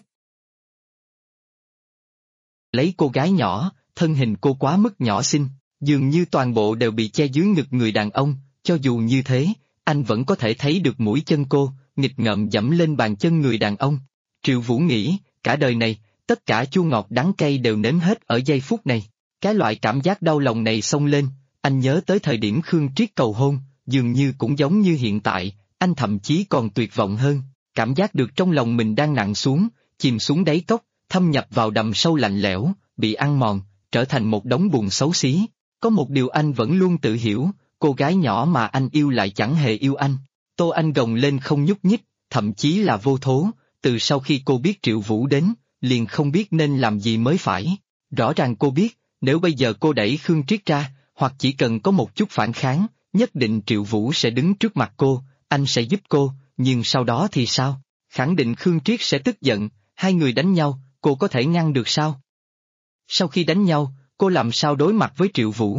Lấy cô gái nhỏ, thân hình cô quá mức nhỏ xinh, dường như toàn bộ đều bị che dưới ngực người đàn ông, cho dù như thế, anh vẫn có thể thấy được mũi chân cô, nghịch ngợm dẫm lên bàn chân người đàn ông. Triệu Vũ nghĩ, cả đời này, tất cả chua ngọt đắng cay đều nếm hết ở giây phút này. Cái loại cảm giác đau lòng này xông lên, anh nhớ tới thời điểm Khương Triết cầu hôn, dường như cũng giống như hiện tại, anh thậm chí còn tuyệt vọng hơn, cảm giác được trong lòng mình đang nặng xuống, chìm xuống đáy cốc, thâm nhập vào đầm sâu lạnh lẽo, bị ăn mòn, trở thành một đống bùn xấu xí. Có một điều anh vẫn luôn tự hiểu, cô gái nhỏ mà anh yêu lại chẳng hề yêu anh. Tô Anh gồng lên không nhúc nhích, thậm chí là vô thố, từ sau khi cô biết Triệu Vũ đến, liền không biết nên làm gì mới phải. Rõ ràng cô biết, nếu bây giờ cô đẩy Khương Triết ra, hoặc chỉ cần có một chút phản kháng, nhất định Triệu Vũ sẽ đứng trước mặt cô, anh sẽ giúp cô, nhưng sau đó thì sao? Khẳng định Khương Triết sẽ tức giận, hai người đánh nhau, cô có thể ngăn được sao? Sau khi đánh nhau, cô làm sao đối mặt với Triệu Vũ?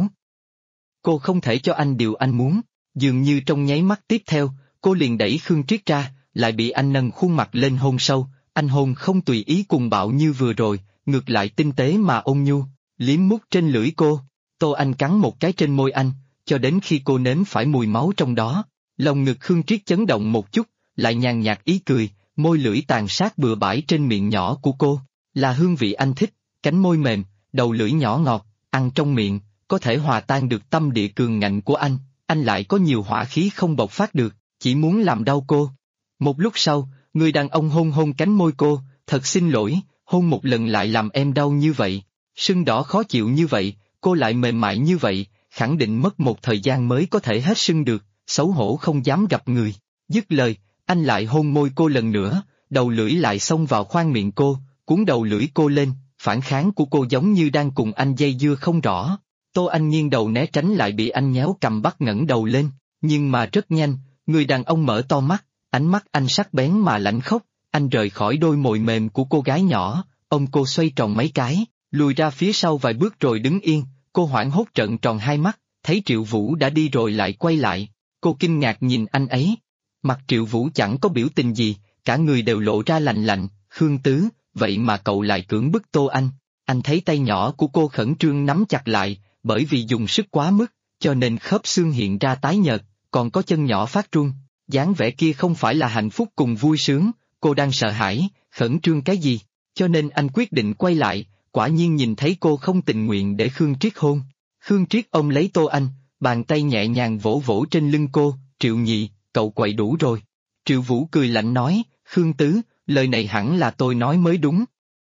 Cô không thể cho anh điều anh muốn, dường như trong nháy mắt tiếp theo, cô liền đẩy Khương Triết ra, lại bị anh nâng khuôn mặt lên hôn sâu, anh hôn không tùy ý cuồng bạo như vừa rồi, ngược lại tinh tế mà ôn nhu, liếm mút trên lưỡi cô. Tô Anh cắn một cái trên môi anh, cho đến khi cô nếm phải mùi máu trong đó, lòng ngực Khương Triết chấn động một chút, lại nhàn nhạt ý cười, môi lưỡi tàn sát bừa bãi trên miệng nhỏ của cô, là hương vị anh thích, cánh môi mềm, đầu lưỡi nhỏ ngọt, ăn trong miệng, có thể hòa tan được tâm địa cường ngạnh của anh lại có nhiều hỏa khí không bộc phát được, chỉ muốn làm đau cô. Một lúc sau, người đàn ông hôn hôn cánh môi cô, thật xin lỗi, hôn một lần lại làm em đau như vậy, sưng đỏ khó chịu như vậy, cô lại mềm mại như vậy, khẳng định mất một thời gian mới có thể hết sưng được, xấu hổ không dám gặp người. Dứt lời, anh lại hôn môi cô lần nữa, đầu lưỡi lại xông vào khoang miệng cô, cuốn đầu lưỡi cô lên, phản kháng của cô giống như đang cùng anh dây dưa không rõ. Tô Anh nghiêng đầu né tránh lại bị anh nhéo cầm bắt ngẩng đầu lên, nhưng mà rất nhanh, người đàn ông mở to mắt, Ánh mắt anh sắc bén mà lãnh khốc, anh rời khỏi đôi môi mềm của cô gái nhỏ, ôm cô xoay tròn mấy cái, lùi ra phía sau vài bước rồi đứng yên, cô hoảng hốt trợn tròn hai mắt, thấy Triệu Vũ đã đi rồi lại quay lại, cô kinh ngạc nhìn anh ấy. Mặt Triệu Vũ chẳng có biểu tình gì, cả người đều lộ ra lạnh lạnh, Khương Tứ, vậy mà cậu lại cưỡng bức Tô Anh thấy tay nhỏ của cô khẩn trương nắm chặt lại, bởi vì dùng sức quá mức, cho nên khớp xương hiện ra tái nhợt, còn có chân nhỏ phát run, dáng vẻ kia không phải là hạnh phúc cùng vui sướng, cô đang sợ hãi, khẩn trương cái gì, cho nên anh quyết định quay lại, quả nhiên nhìn thấy cô không tình nguyện để Khương Triết hôn. Khương Triết ôm lấy Tô Anh, bàn tay nhẹ nhàng vỗ vỗ trên lưng cô, Triệu Nhị, cậu quậy đủ rồi. Triệu Vũ cười lạnh nói, Khương Tứ, lời này hẳn là tôi nói mới đúng.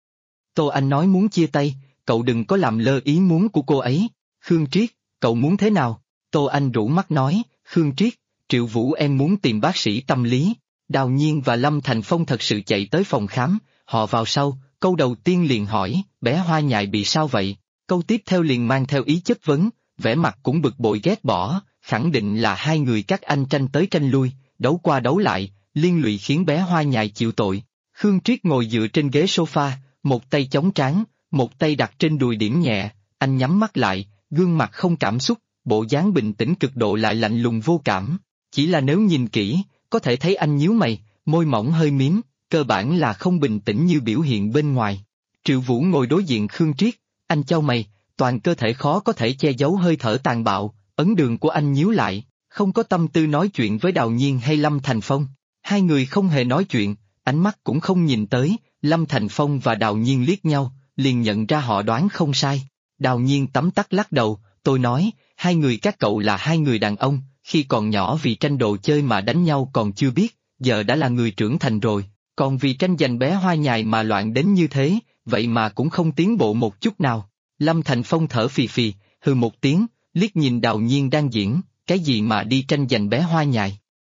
Tô Anh nói muốn chia tay, cậu đừng có làm lơ ý muốn của cô ấy. Khương Triết, cậu muốn thế nào? Tô Anh rũ mắt nói, Khương Triết, Triệu Vũ em muốn tìm bác sĩ tâm lý. Đào Nhiên và Lâm Thành Phong thật sự chạy tới phòng khám, họ vào sau, câu đầu tiên liền hỏi, bé Hoa Nhài bị sao vậy? Câu tiếp theo liền mang theo ý chất vấn, vẻ mặt cũng bực bội ghét bỏ, khẳng định là hai người các anh tranh tới tranh lui, đấu qua đấu lại, liên lụy khiến bé Hoa Nhài chịu tội. Khương Triết ngồi dựa trên ghế sofa, một tay chống trán, một tay đặt trên đùi điểm nhẹ, anh nhắm mắt lại, gương mặt không cảm xúc, bộ dáng bình tĩnh cực độ lại lạnh lùng vô cảm. Chỉ là nếu nhìn kỹ, có thể thấy anh nhíu mày, môi mỏng hơi mím, cơ bản là không bình tĩnh như biểu hiện bên ngoài. Triệu Vũ ngồi đối diện Khương Triết, anh chau mày, toàn cơ thể khó có thể che giấu hơi thở tàn bạo, ấn đường của anh nhíu lại, không có tâm tư nói chuyện với Đào Nhiên hay Lâm Thành Phong. Hai người không hề nói chuyện, ánh mắt cũng không nhìn tới, Lâm Thành Phong và Đào Nhiên liếc nhau, liền nhận ra họ đoán không sai. Đào Nhiên tấm tắc lắc đầu, tôi nói, hai người các cậu là hai người đàn ông, khi còn nhỏ vì tranh đồ chơi mà đánh nhau còn chưa biết, giờ đã là người trưởng thành rồi, còn vì tranh giành bé Hoa Nhài mà loạn đến như thế, vậy mà cũng không tiến bộ một chút nào. Lâm Thành Phong thở phì phì, hừ một tiếng, liếc nhìn Đào Nhiên đang diễn, cái gì mà đi tranh giành bé Hoa Nhài.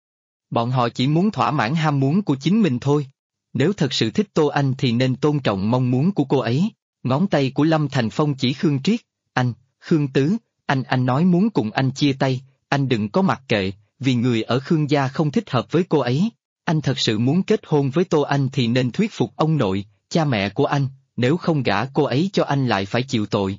Bọn họ chỉ muốn thỏa mãn ham muốn của chính mình thôi. Nếu thật sự thích Tô Anh thì nên tôn trọng mong muốn của cô ấy. Ngón tay của Lâm Thành Phong chỉ Khương Triết, anh, Khương Tứ, anh nói muốn cùng anh chia tay, anh đừng có mặc kệ, vì người ở Khương gia không thích hợp với cô ấy. Anh thật sự muốn kết hôn với Tô Anh thì nên thuyết phục ông nội, cha mẹ của anh, nếu không gả cô ấy cho anh lại phải chịu tội.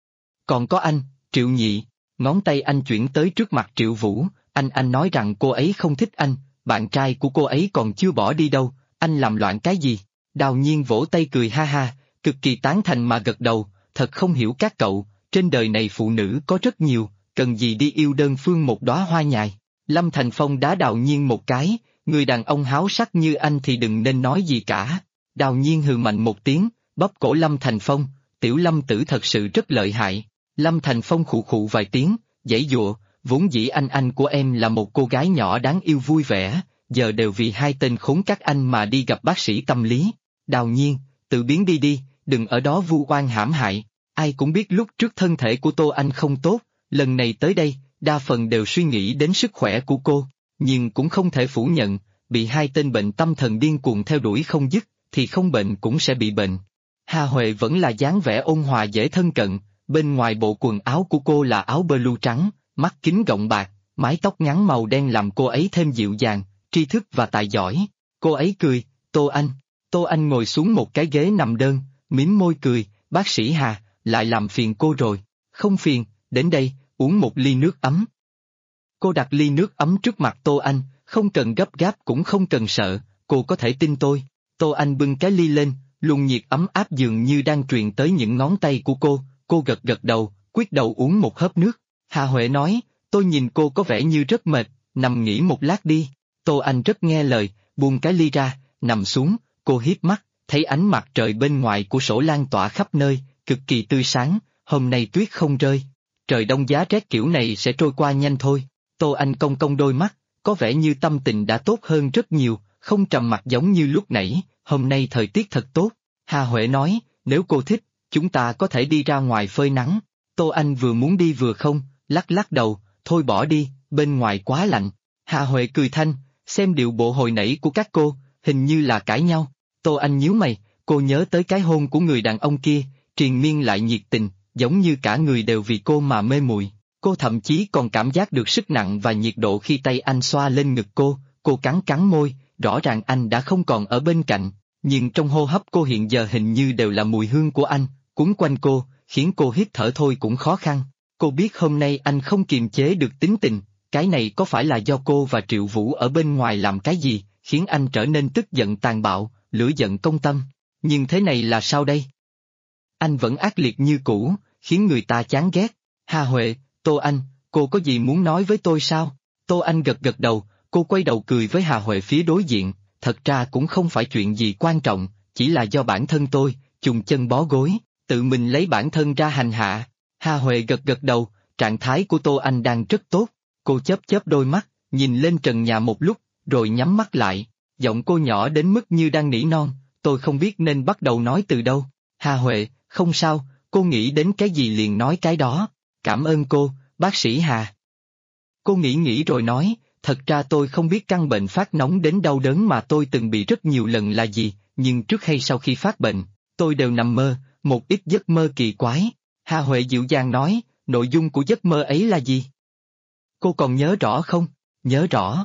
Còn có anh, Triệu Nhị, ngón tay anh chuyển tới trước mặt Triệu Vũ, anh nói rằng cô ấy không thích anh, bạn trai của cô ấy còn chưa bỏ đi đâu, anh làm loạn cái gì? Đào Nhiên vỗ tay cười ha ha, cực kỳ tán thành mà gật đầu, thật không hiểu các cậu, trên đời này phụ nữ có rất nhiều, cần gì đi yêu đơn phương một đóa hoa nhài. Lâm Thành Phong đá Đào Nhiên một cái, người đàn ông háo sắc như anh thì đừng nên nói gì cả. Đào Nhiên hừ mạnh một tiếng, bóp cổ Lâm Thành Phong, tiểu Lâm tử thật sự rất lợi hại. Lâm Thành Phong khụ khụ vài tiếng, giãy giụa, vốn dĩ anh của em là một cô gái nhỏ đáng yêu vui vẻ, giờ đều vì hai tên khốn các anh mà đi gặp bác sĩ tâm lý. Đào Nhiên, tự biến đi đi, đừng ở đó vu oan hãm hại, ai cũng biết lúc trước thân thể của Tô Anh không tốt, lần này tới đây, đa phần đều suy nghĩ đến sức khỏe của cô, nhưng cũng không thể phủ nhận, bị hai tên bệnh tâm thần điên cuồng theo đuổi không dứt, thì không bệnh cũng sẽ bị bệnh. Hà Huệ vẫn là dáng vẻ ôn hòa dễ thân cận, bên ngoài bộ quần áo của cô là áo blue trắng, mắt kính gọng bạc, mái tóc ngắn màu đen làm cô ấy thêm dịu dàng, tri thức và tài giỏi. Cô ấy cười, Tô Anh ngồi xuống một cái ghế nằm đơn, mím môi cười, bác sĩ Hà, lại làm phiền cô rồi. Không phiền, đến đây, uống một ly nước ấm. Cô đặt ly nước ấm trước mặt Tô Anh, không cần gấp gáp cũng không cần sợ, cô có thể tin tôi. Tô Anh bưng cái ly lên, luồng nhiệt ấm áp dường như đang truyền tới những ngón tay của cô gật gật đầu, quyết đầu uống một hớp nước. Hà Huệ nói, tôi nhìn cô có vẻ như rất mệt, nằm nghỉ một lát đi. Tô Anh rất nghe lời, buông cái ly ra, nằm xuống, cô híp mắt, thấy ánh mặt trời bên ngoài của sổ lan tỏa khắp nơi, cực kỳ tươi sáng, hôm nay tuyết không rơi. Trời đông giá rét kiểu này sẽ trôi qua nhanh thôi. Tô Anh cong cong đôi mắt, có vẻ như tâm tình đã tốt hơn rất nhiều, không trầm mặc giống như lúc nãy, hôm nay thời tiết thật tốt. Hà Huệ nói, nếu cô thích, chúng ta có thể đi ra ngoài phơi nắng. Tô Anh vừa muốn đi vừa không, lắc lắc đầu, thôi bỏ đi, bên ngoài quá lạnh. Hà Huệ cười thanh, xem điệu bộ hồi nãy của các cô, hình như là cãi nhau. Tô Anh nhíu mày, cô nhớ tới cái hôn của người đàn ông kia, triền miên lại nhiệt tình, giống như cả người đều vì cô mà mê muội. Cô thậm chí còn cảm giác được sức nặng và nhiệt độ khi tay anh xoa lên ngực cô, cô cắn cắn môi, rõ ràng anh đã không còn ở bên cạnh, nhưng trong hô hấp cô hiện giờ hình như đều là mùi hương của anh, quấn quanh cô, khiến cô hít thở thôi cũng khó khăn. Cô biết hôm nay anh không kiềm chế được tính tình, cái này có phải là do cô và Triệu Vũ ở bên ngoài làm cái gì, khiến anh trở nên tức giận tàn bạo, lửa giận công tâm. Nhưng thế này là sao đây? Anh vẫn ác liệt như cũ, khiến người ta chán ghét. Hà Huệ, Tô Anh, cô có gì muốn nói với tôi sao? Tô Anh gật gật đầu, cô quay đầu cười với Hà Huệ phía đối diện, thật ra cũng không phải chuyện gì quan trọng, chỉ là do bản thân tôi, chùng chân bó gối, tự mình lấy bản thân ra hành hạ. Hà Huệ gật gật đầu, trạng thái của Tô Anh đang rất tốt, cô chớp chớp đôi mắt, nhìn lên trần nhà một lúc, rồi nhắm mắt lại, giọng cô nhỏ đến mức như đang nỉ non, tôi không biết nên bắt đầu nói từ đâu. Hà Huệ, không sao, cô nghĩ đến cái gì liền nói cái đó, cảm ơn cô, bác sĩ Hà. Cô nghĩ rồi nói, thật ra tôi không biết căn bệnh phát nóng đến đau đớn mà tôi từng bị rất nhiều lần là gì, nhưng trước hay sau khi phát bệnh, tôi đều nằm mơ, một ít giấc mơ kỳ quái. Hà Huệ dịu dàng nói, nội dung của giấc mơ ấy là gì? Cô còn nhớ rõ không? Nhớ rõ.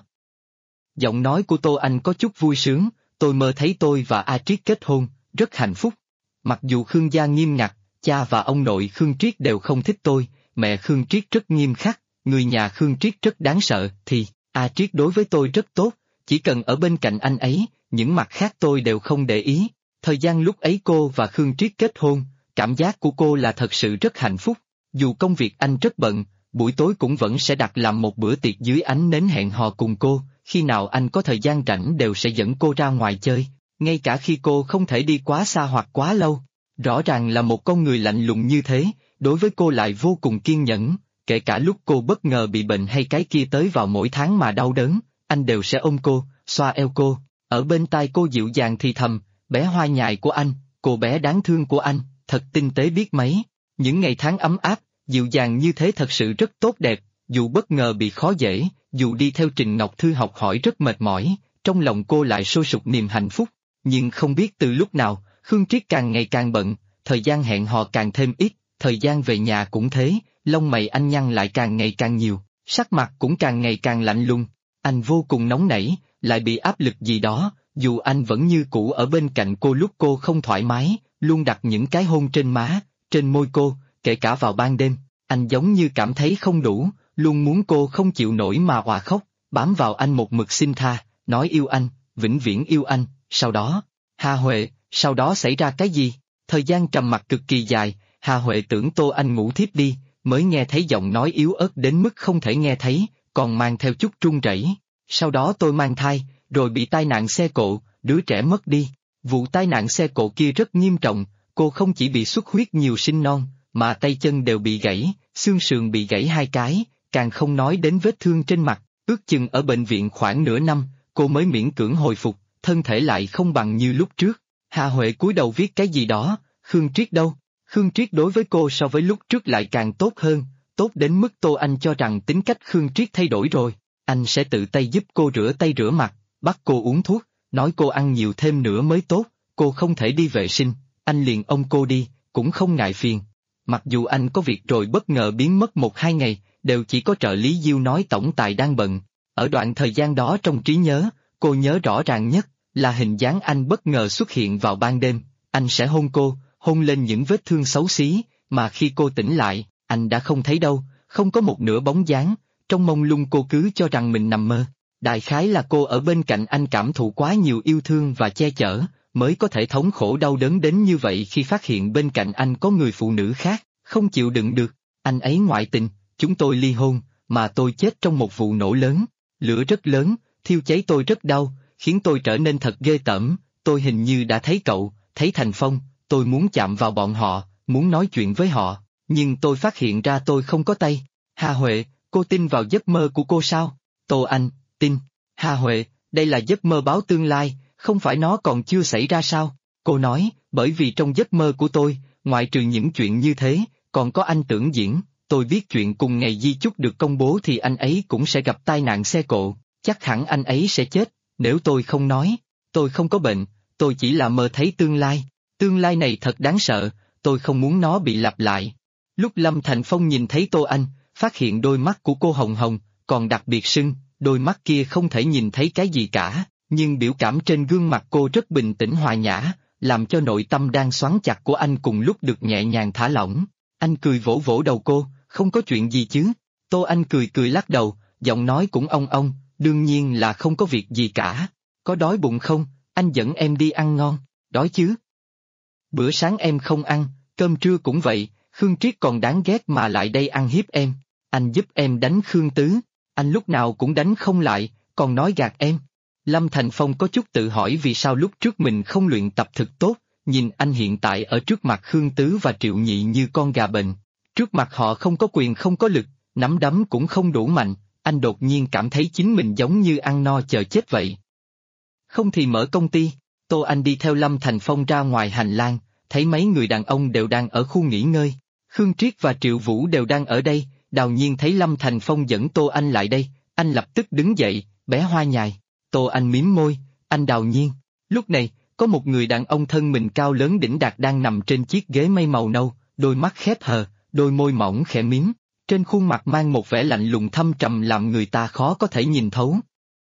Giọng nói của Tô Anh có chút vui sướng, tôi mơ thấy tôi và A Triết kết hôn, rất hạnh phúc. Mặc dù Khương gia nghiêm ngặt, cha và ông nội Khương Triết đều không thích tôi, mẹ Khương Triết rất nghiêm khắc, người nhà Khương Triết rất đáng sợ, thì A Triết đối với tôi rất tốt, chỉ cần ở bên cạnh anh ấy, những mặt khác tôi đều không để ý. Thời gian lúc ấy cô và Khương Triết kết hôn, cảm giác của cô là thật sự rất hạnh phúc, dù công việc anh rất bận, buổi tối cũng vẫn sẽ đặt làm một bữa tiệc dưới ánh nến hẹn hò cùng cô, khi nào anh có thời gian rảnh đều sẽ dẫn cô ra ngoài chơi, ngay cả khi cô không thể đi quá xa hoặc quá lâu. Rõ ràng là một con người lạnh lùng như thế, đối với cô lại vô cùng kiên nhẫn, kể cả lúc cô bất ngờ bị bệnh hay cái kia tới vào mỗi tháng mà đau đớn, anh đều sẽ ôm cô, xoa eo cô, ở bên tai cô dịu dàng thì thầm, bé hoa nhài của anh, cô bé đáng thương của anh, thật tinh tế biết mấy. Những ngày tháng ấm áp, dịu dàng như thế thật sự rất tốt đẹp, dù bất ngờ bị khó dễ, dù đi theo Trình Ngọc Thư học hỏi rất mệt mỏi, trong lòng cô lại sôi sục niềm hạnh phúc. Nhưng không biết từ lúc nào, Khương Triết càng ngày càng bận, thời gian hẹn hò càng thêm ít, thời gian về nhà cũng thế, lông mày anh nhăn lại càng ngày càng nhiều, sắc mặt cũng càng ngày càng lạnh lùng. Anh vô cùng nóng nảy, lại bị áp lực gì đó, dù anh vẫn như cũ ở bên cạnh cô lúc cô không thoải mái, luôn đặt những cái hôn trên má, trên môi cô, kể cả vào ban đêm, anh giống như cảm thấy không đủ, luôn muốn cô không chịu nổi mà òa khóc, bám vào anh một mực xin tha, nói yêu anh, vĩnh viễn yêu anh, sau đó, Hà Huệ, sau đó xảy ra cái gì? Thời gian trầm mặc cực kỳ dài, Hà Huệ tưởng Tô Anh ngủ thiếp đi, mới nghe thấy giọng nói yếu ớt đến mức không thể nghe thấy, còn mang theo chút run rẩy. Sau đó tôi mang thai, rồi bị tai nạn xe cộ, đứa trẻ mất đi. Vụ tai nạn xe cộ kia rất nghiêm trọng, cô không chỉ bị xuất huyết nhiều sinh non, mà tay chân đều bị gãy, xương sườn bị gãy 2 cái, càng không nói đến vết thương trên mặt, ước chừng ở bệnh viện khoảng nửa năm, cô mới miễn cưỡng hồi phục, thân thể lại không bằng như lúc trước. Hà Huệ cúi đầu viết cái gì đó, Khương Triết đâu? Khương Triết đối với cô so với lúc trước lại càng tốt hơn, tốt đến mức Tô Anh cho rằng tính cách Khương Triết thay đổi rồi. Anh sẽ tự tay giúp cô rửa tay rửa mặt, bắt cô uống thuốc, nói cô ăn nhiều thêm nữa mới tốt, cô không thể đi vệ sinh, anh liền ôm cô đi, cũng không ngại phiền. Mặc dù anh có việc rồi bất ngờ biến mất 1-2 ngày, đều chỉ có trợ lý Diêu nói tổng tài đang bận. Ở đoạn thời gian đó trong trí nhớ, cô nhớ rõ ràng nhất là hình dáng anh bất ngờ xuất hiện vào ban đêm, anh sẽ hôn cô, hôn lên những vết thương xấu xí, mà khi cô tỉnh lại, anh đã không thấy đâu, không có một nửa bóng dáng, trong mông lung cô cứ cho rằng mình nằm mơ. Đại khái là cô ở bên cạnh anh cảm thụ quá nhiều yêu thương và che chở, mới có thể thống khổ đau đớn đến như vậy khi phát hiện bên cạnh anh có người phụ nữ khác, không chịu đựng được, anh ấy ngoại tình, chúng tôi ly hôn, mà tôi chết trong một vụ nổ lớn, lửa rất lớn, thiêu cháy tôi rất đau, khiến tôi trở nên thật ghê tởm, tôi hình như đã thấy cậu, thấy Thành Phong, tôi muốn chạm vào bọn họ, muốn nói chuyện với họ, nhưng tôi phát hiện ra tôi không có tay. Hà Huệ, cô tin vào giấc mơ của cô sao? Tô Anh, tin. Hà Huệ, đây là giấc mơ báo tương lai, không phải nó còn chưa xảy ra sao? Cô nói, bởi vì trong giấc mơ của tôi, ngoại trừ những chuyện như thế, còn có anh Tưởng Diễn, tôi biết chuyện cùng ngày di chúc được công bố thì anh ấy cũng sẽ gặp tai nạn xe cộ, chắc hẳn anh ấy sẽ chết, nếu tôi không nói, tôi không có bệnh, tôi chỉ là mơ thấy tương lai này thật đáng sợ, tôi không muốn nó bị lặp lại. Lúc Lâm Thành Phong nhìn thấy Tô Anh, phát hiện đôi mắt của cô hồng hồng, còn đặc biệt sưng, đôi mắt kia không thể nhìn thấy cái gì cả, nhưng biểu cảm trên gương mặt cô rất bình tĩnh hòa nhã, làm cho nội tâm đang xoắn chặt của anh cùng lúc được nhẹ nhàng thả lỏng. Anh cười vỗ vỗ đầu cô, không có chuyện gì chứ? Tô Anh cười cười lắc đầu, giọng nói cũng ong ong, đương nhiên là không có việc gì cả. Có đói bụng không? Anh dẫn em đi ăn ngon. Đói chứ? Bữa sáng em không ăn, cơm trưa cũng vậy, Khương Triết còn đáng ghét mà lại đây ăn hiếp em. Anh giúp em đánh Khương Tứ, anh lúc nào cũng đánh không lại, còn nói gạt em. Lâm Thành Phong có chút tự hỏi vì sao lúc trước mình không luyện tập thực tốt, nhìn anh hiện tại ở trước mặt Khương Tứ và Triệu Nhị như con gà bệnh. Trước mặt họ không có quyền không có lực, nắm đấm cũng không đủ mạnh, anh đột nhiên cảm thấy chính mình giống như ăn no chờ chết vậy. Không thì mở công ty. Tô Anh đi theo Lâm Thành Phong ra ngoài hành lang, thấy mấy người đàn ông đều đang ở khu nghỉ ngơi. Khương Triết và Triệu Vũ đều đang ở đây, Đào Nhiên thấy Lâm Thành Phong dẫn Tô Anh lại đây, anh lập tức đứng dậy, bé hoa nhài. Tô Anh mím môi, anh Đào Nhiên. Lúc này, có một người đàn ông thân mình cao lớn đỉnh đạt đang nằm trên chiếc ghế mây màu nâu, đôi mắt khép hờ, đôi môi mỏng khẽ mím. Trên khuôn mặt mang một vẻ lạnh lùng thâm trầm làm người ta khó có thể nhìn thấu.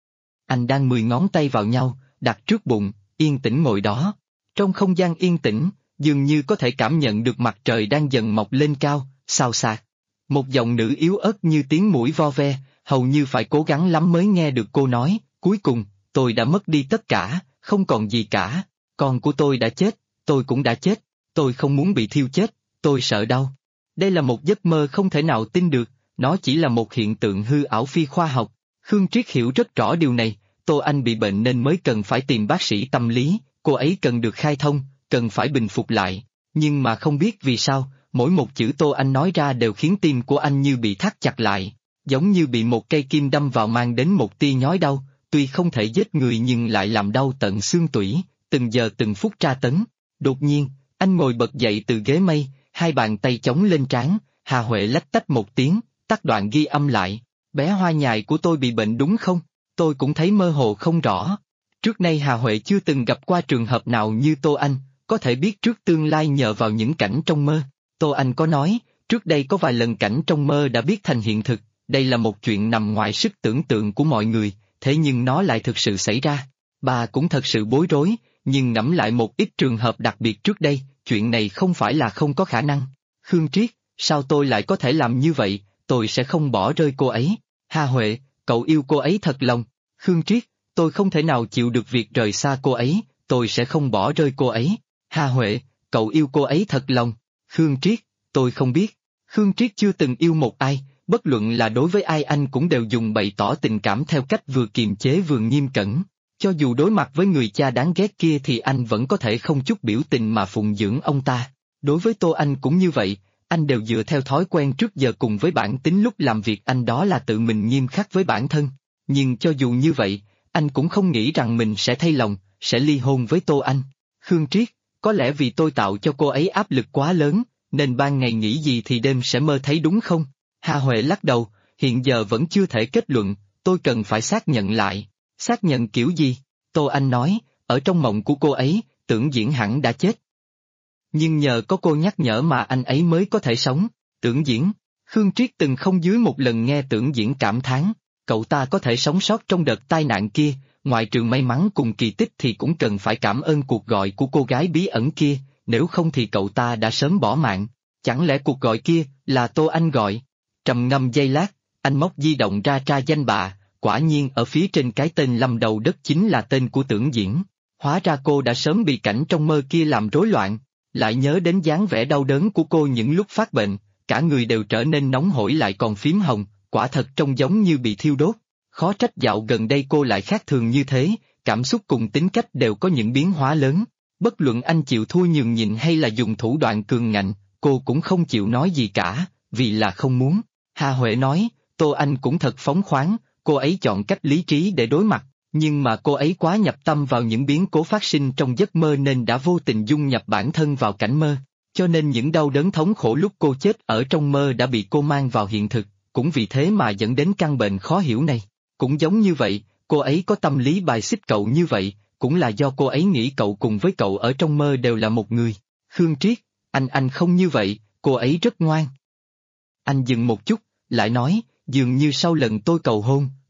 Anh đang 10 ngón tay vào nhau, đặt trước bụng, yên tĩnh ngồi đó. Trong không gian yên tĩnh, dường như có thể cảm nhận được mặt trời đang dần mọc lên cao, xào xạc. Một giọng nữ yếu ớt như tiếng muỗi vo ve, hầu như phải cố gắng lắm mới nghe được cô nói, cuối cùng, tôi đã mất đi tất cả, không còn gì cả, con của tôi đã chết, tôi cũng đã chết, tôi không muốn bị thiêu chết, tôi sợ đau. Đây là một giấc mơ không thể nào tin được, nó chỉ là một hiện tượng hư ảo phi khoa học. Khương Triết hiểu rất rõ điều này, Tô Anh bị bệnh nên mới cần phải tìm bác sĩ tâm lý, cô ấy cần được khai thông, cần phải bình phục lại, nhưng mà không biết vì sao, mỗi một chữ Tô Anh nói ra đều khiến tim của anh như bị thắt chặt lại, giống như bị một cây kim đâm vào mang đến một tia nhói đau, tuy không thể giết người nhưng lại làm đau tận xương tủy, từng giờ từng phút tra tấn. Đột nhiên, anh ngồi bật dậy từ ghế mây, hai bàn tay chống lên trán, Hà Huệ lách tách một tiếng, tắt đoạn ghi âm lại. Bé hoa nhài của tôi bị bệnh đúng không? Tôi cũng thấy mơ hồ không rõ. Trước nay Hà Huệ chưa từng gặp qua trường hợp nào như Tô Anh, có thể biết trước tương lai nhờ vào những cảnh trong mơ. Tô Anh có nói, trước đây có vài lần cảnh trong mơ đã biến thành hiện thực, đây là một chuyện nằm ngoài sức tưởng tượng của mọi người, thế nhưng nó lại thực sự xảy ra. Bà cũng thật sự bối rối, nhưng ngẫm lại một ít trường hợp đặc biệt trước đây, chuyện này không phải là không có khả năng. Khương Triết, sao tôi lại có thể làm như vậy, tôi sẽ không bỏ rơi cô ấy. Hà Huệ, cậu yêu cô ấy thật lòng. Khương Triết, tôi không thể nào chịu được việc rời xa cô ấy, tôi sẽ không bỏ rơi cô ấy. Hà Huệ, cậu yêu cô ấy thật lòng. Khương Triết, tôi không biết. Khương Triết chưa từng yêu một ai, bất luận là đối với ai anh cũng đều dùng bày tỏ tình cảm theo cách vừa kiềm chế vừa nghiêm cẩn. Cho dù đối mặt với người cha đáng ghét kia thì anh vẫn có thể không chút biểu tình mà phụng dưỡng ông ta. Đối với Tô Anh cũng như vậy, anh đều dựa theo thói quen trước giờ cùng với bản tính lúc làm việc anh đó là tự mình nghiêm khắc với bản thân. Nhưng cho dù như vậy, anh cũng không nghĩ rằng mình sẽ thay lòng, sẽ ly hôn với Tô Anh. Khương Triết, có lẽ vì tôi tạo cho cô ấy áp lực quá lớn, nên ban ngày nghĩ gì thì đêm sẽ mơ thấy đúng không? Hà Huệ lắc đầu, hiện giờ vẫn chưa thể kết luận, tôi cần phải xác nhận lại. Xác nhận kiểu gì? Tô Anh nói, ở trong mộng của cô ấy, Tưởng Diễn hẳn đã chết. Nhưng nhờ có cô nhắc nhở mà anh ấy mới có thể sống. Tưởng Diễn, Khương Triết từng không dưới một lần nghe Tưởng Diễn cảm thán, cậu ta có thể sống sót trong đợt tai nạn kia, ngoài trừ may mắn cùng kỳ tích thì cũng cần phải cảm ơn cuộc gọi của cô gái bí ẩn kia, nếu không thì cậu ta đã sớm bỏ mạng. Chẳng lẽ cuộc gọi kia là Tô Anh gọi? Trầm ngâm giây lát, anh móc di động ra tra danh bạ, quả nhiên ở phía trên cái tên Lâm đầu đất chính là tên của Tưởng Diễn. Hóa ra cô đã sớm bị cảnh trong mơ kia làm rối loạn, lại nhớ đến dáng vẻ đau đớn của cô những lúc phát bệnh, cả người đều trở nên nóng hổi lại còn phím hồng, quả thật trông giống như bị thiêu đốt. Khó trách dạo gần đây cô lại khác thường như thế, cảm xúc cùng tính cách đều có những biến hóa lớn. Bất luận anh chịu thua nhường nhịn hay là dùng thủ đoạn cường ngạnh, cô cũng không chịu nói gì cả, vì là không muốn. Hà Huệ nói, Tô Anh cũng thật phóng khoáng, cô ấy chọn cách lý trí để đối mặt, nhưng mà cô ấy quá nhập tâm vào những biến cố phát sinh trong giấc mơ nên đã vô tình dung nhập bản thân vào cảnh mơ, cho nên những đau đớn thống khổ lúc cô chết ở trong mơ đã bị cô mang vào hiện thực, cũng vì thế mà dẫn đến căn bệnh khó hiểu này. Cũng giống như vậy, cô ấy có tâm lý bài xích cậu như vậy, cũng là do cô ấy nghĩ cậu cùng với cậu ở trong mơ đều là một người. Khương Triết, anh không như vậy, cô ấy rất ngoan. Anh dừng một chút, lại nói, dường như sau lần tôi cầu hôn,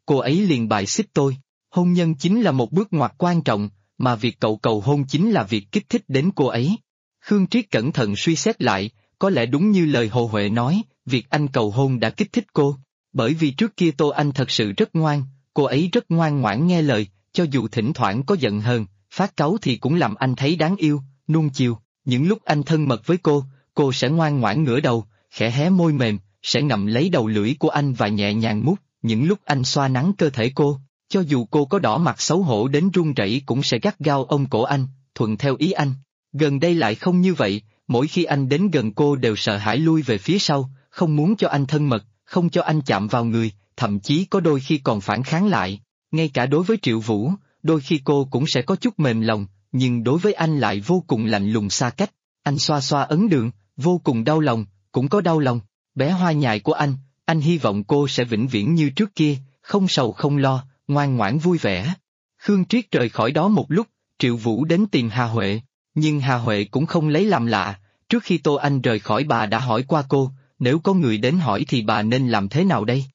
cô ấy liền bài xích tôi. Hôn nhân chính là một bước ngoặt quan trọng, mà việc cậu cầu hôn chính là việc kích thích đến cô ấy. Khương Triết cẩn thận suy xét lại, có lẽ đúng như lời Hồ Huệ nói, việc anh cầu hôn đã kích thích cô. Bởi vì trước kia Tô Anh thật sự rất ngoan, cô ấy rất ngoan ngoãn nghe lời, cho dù thỉnh thoảng có giận hờn, phát cáu thì cũng làm anh thấy đáng yêu, nuông chiều. Những lúc anh thân mật với cô sẽ ngoan ngoãn ngửa đầu, khẽ hé môi mềm, sẽ ngậm lấy đầu lưỡi của anh và nhẹ nhàng mút. Những lúc anh xoa nắng cơ thể cô, cho dù cô có đỏ mặt xấu hổ đến run rẩy cũng sẽ gắt gao ôm cổ anh, thuận theo ý anh. Gần đây lại không như vậy, mỗi khi anh đến gần cô đều sợ hãi lui về phía sau, không muốn cho anh thân mật, không cho anh chạm vào người, thậm chí có đôi khi còn phản kháng lại. Ngay cả đối với Triệu Vũ, đôi khi cô cũng sẽ có chút mềm lòng, nhưng đối với anh lại vô cùng lạnh lùng xa cách. Anh xoa xoa ấn đường, vô cùng đau lòng, cũng có đau lòng. Bé hoa nhài của anh hy vọng cô sẽ vĩnh viễn như trước kia, không sầu không lo, ngoan ngoãn vui vẻ. Khương Triết rời khỏi đó một lúc, Triệu Vũ đến tìm Hà Huệ, nhưng Hà Huệ cũng không lấy làm lạ. Trước khi Tô Anh rời khỏi bà đã hỏi qua cô, nếu có người đến hỏi thì bà nên làm thế nào đây?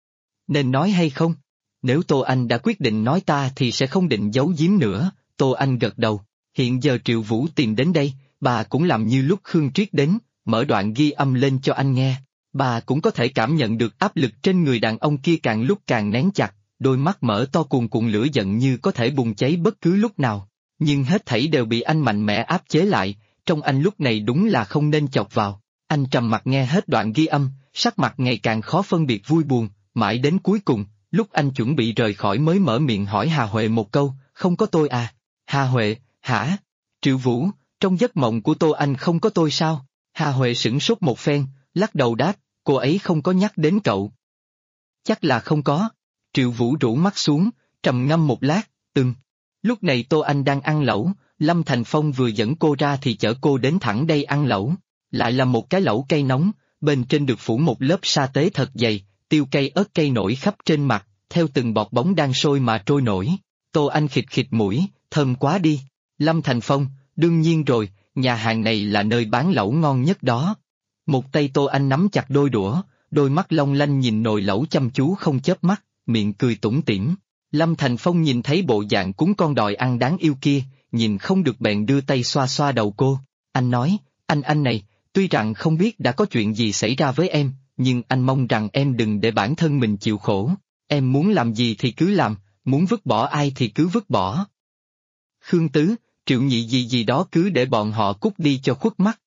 Nên nói hay không? Nếu Tô Anh đã quyết định nói ta thì sẽ không định giấu giếm nữa. Tô Anh gật đầu. Hiện giờ Triệu Vũ tìm đến đây, bà cũng làm như lúc Khương Triết đến, mở đoạn ghi âm lên cho anh nghe. Bà cũng có thể cảm nhận được áp lực trên người đàn ông kia càng lúc càng nén chặt, đôi mắt mở to cuồn cuộn lửa giận như có thể bùng cháy bất cứ lúc nào. Nhưng hết thảy đều bị anh mạnh mẽ áp chế lại, trong anh lúc này đúng là không nên chọc vào. Anh trầm mặt nghe hết đoạn ghi âm, sắc mặt ngày càng khó phân biệt vui buồn, mãi đến cuối cùng, lúc anh chuẩn bị rời khỏi mới mở miệng hỏi Hà Huệ một câu, không có tôi à? Hà Huệ, hả? Triệu Vũ, trong giấc mộng của Tô Anh không có tôi sao? Hà Huệ sửng sốt một phen, lắc đầu đáp, cô ấy không có nhắc đến cậu. Chắc là không có. Triệu Vũ rũ mắt xuống, trầm ngâm một lát, Lúc này Tô Anh đang ăn lẩu, Lâm Thành Phong vừa dẫn cô ra thì chở cô đến thẳng đây ăn lẩu. Lại là một cái lẩu cay nóng, bên trên được phủ một lớp sa tế thật dày, tiêu cay ớt cay nổi khắp trên mặt, theo từng bọt bóng đang sôi mà trôi nổi. Tô Anh khịt khịt mũi, thơm quá đi. Lâm Thành Phong, đương nhiên rồi, nhà hàng này là nơi bán lẩu ngon nhất đó. Một tay Tô Anh nắm chặt đôi đũa, đôi mắt long lanh nhìn nồi lẩu chăm chú không chớp mắt, miệng cười tủm tỉm. Lâm Thành Phong nhìn thấy bộ dạng cún con đòi ăn đáng yêu kia, nhìn không được bèn đưa tay xoa xoa đầu cô. Anh nói, anh này, tuy rằng không biết đã có chuyện gì xảy ra với em, nhưng anh mong rằng em đừng để bản thân mình chịu khổ. Em muốn làm gì thì cứ làm, muốn vứt bỏ ai thì cứ vứt bỏ. Khương Tứ, Triệu Nhị gì đó cứ để bọn họ cút đi cho khuất mắt.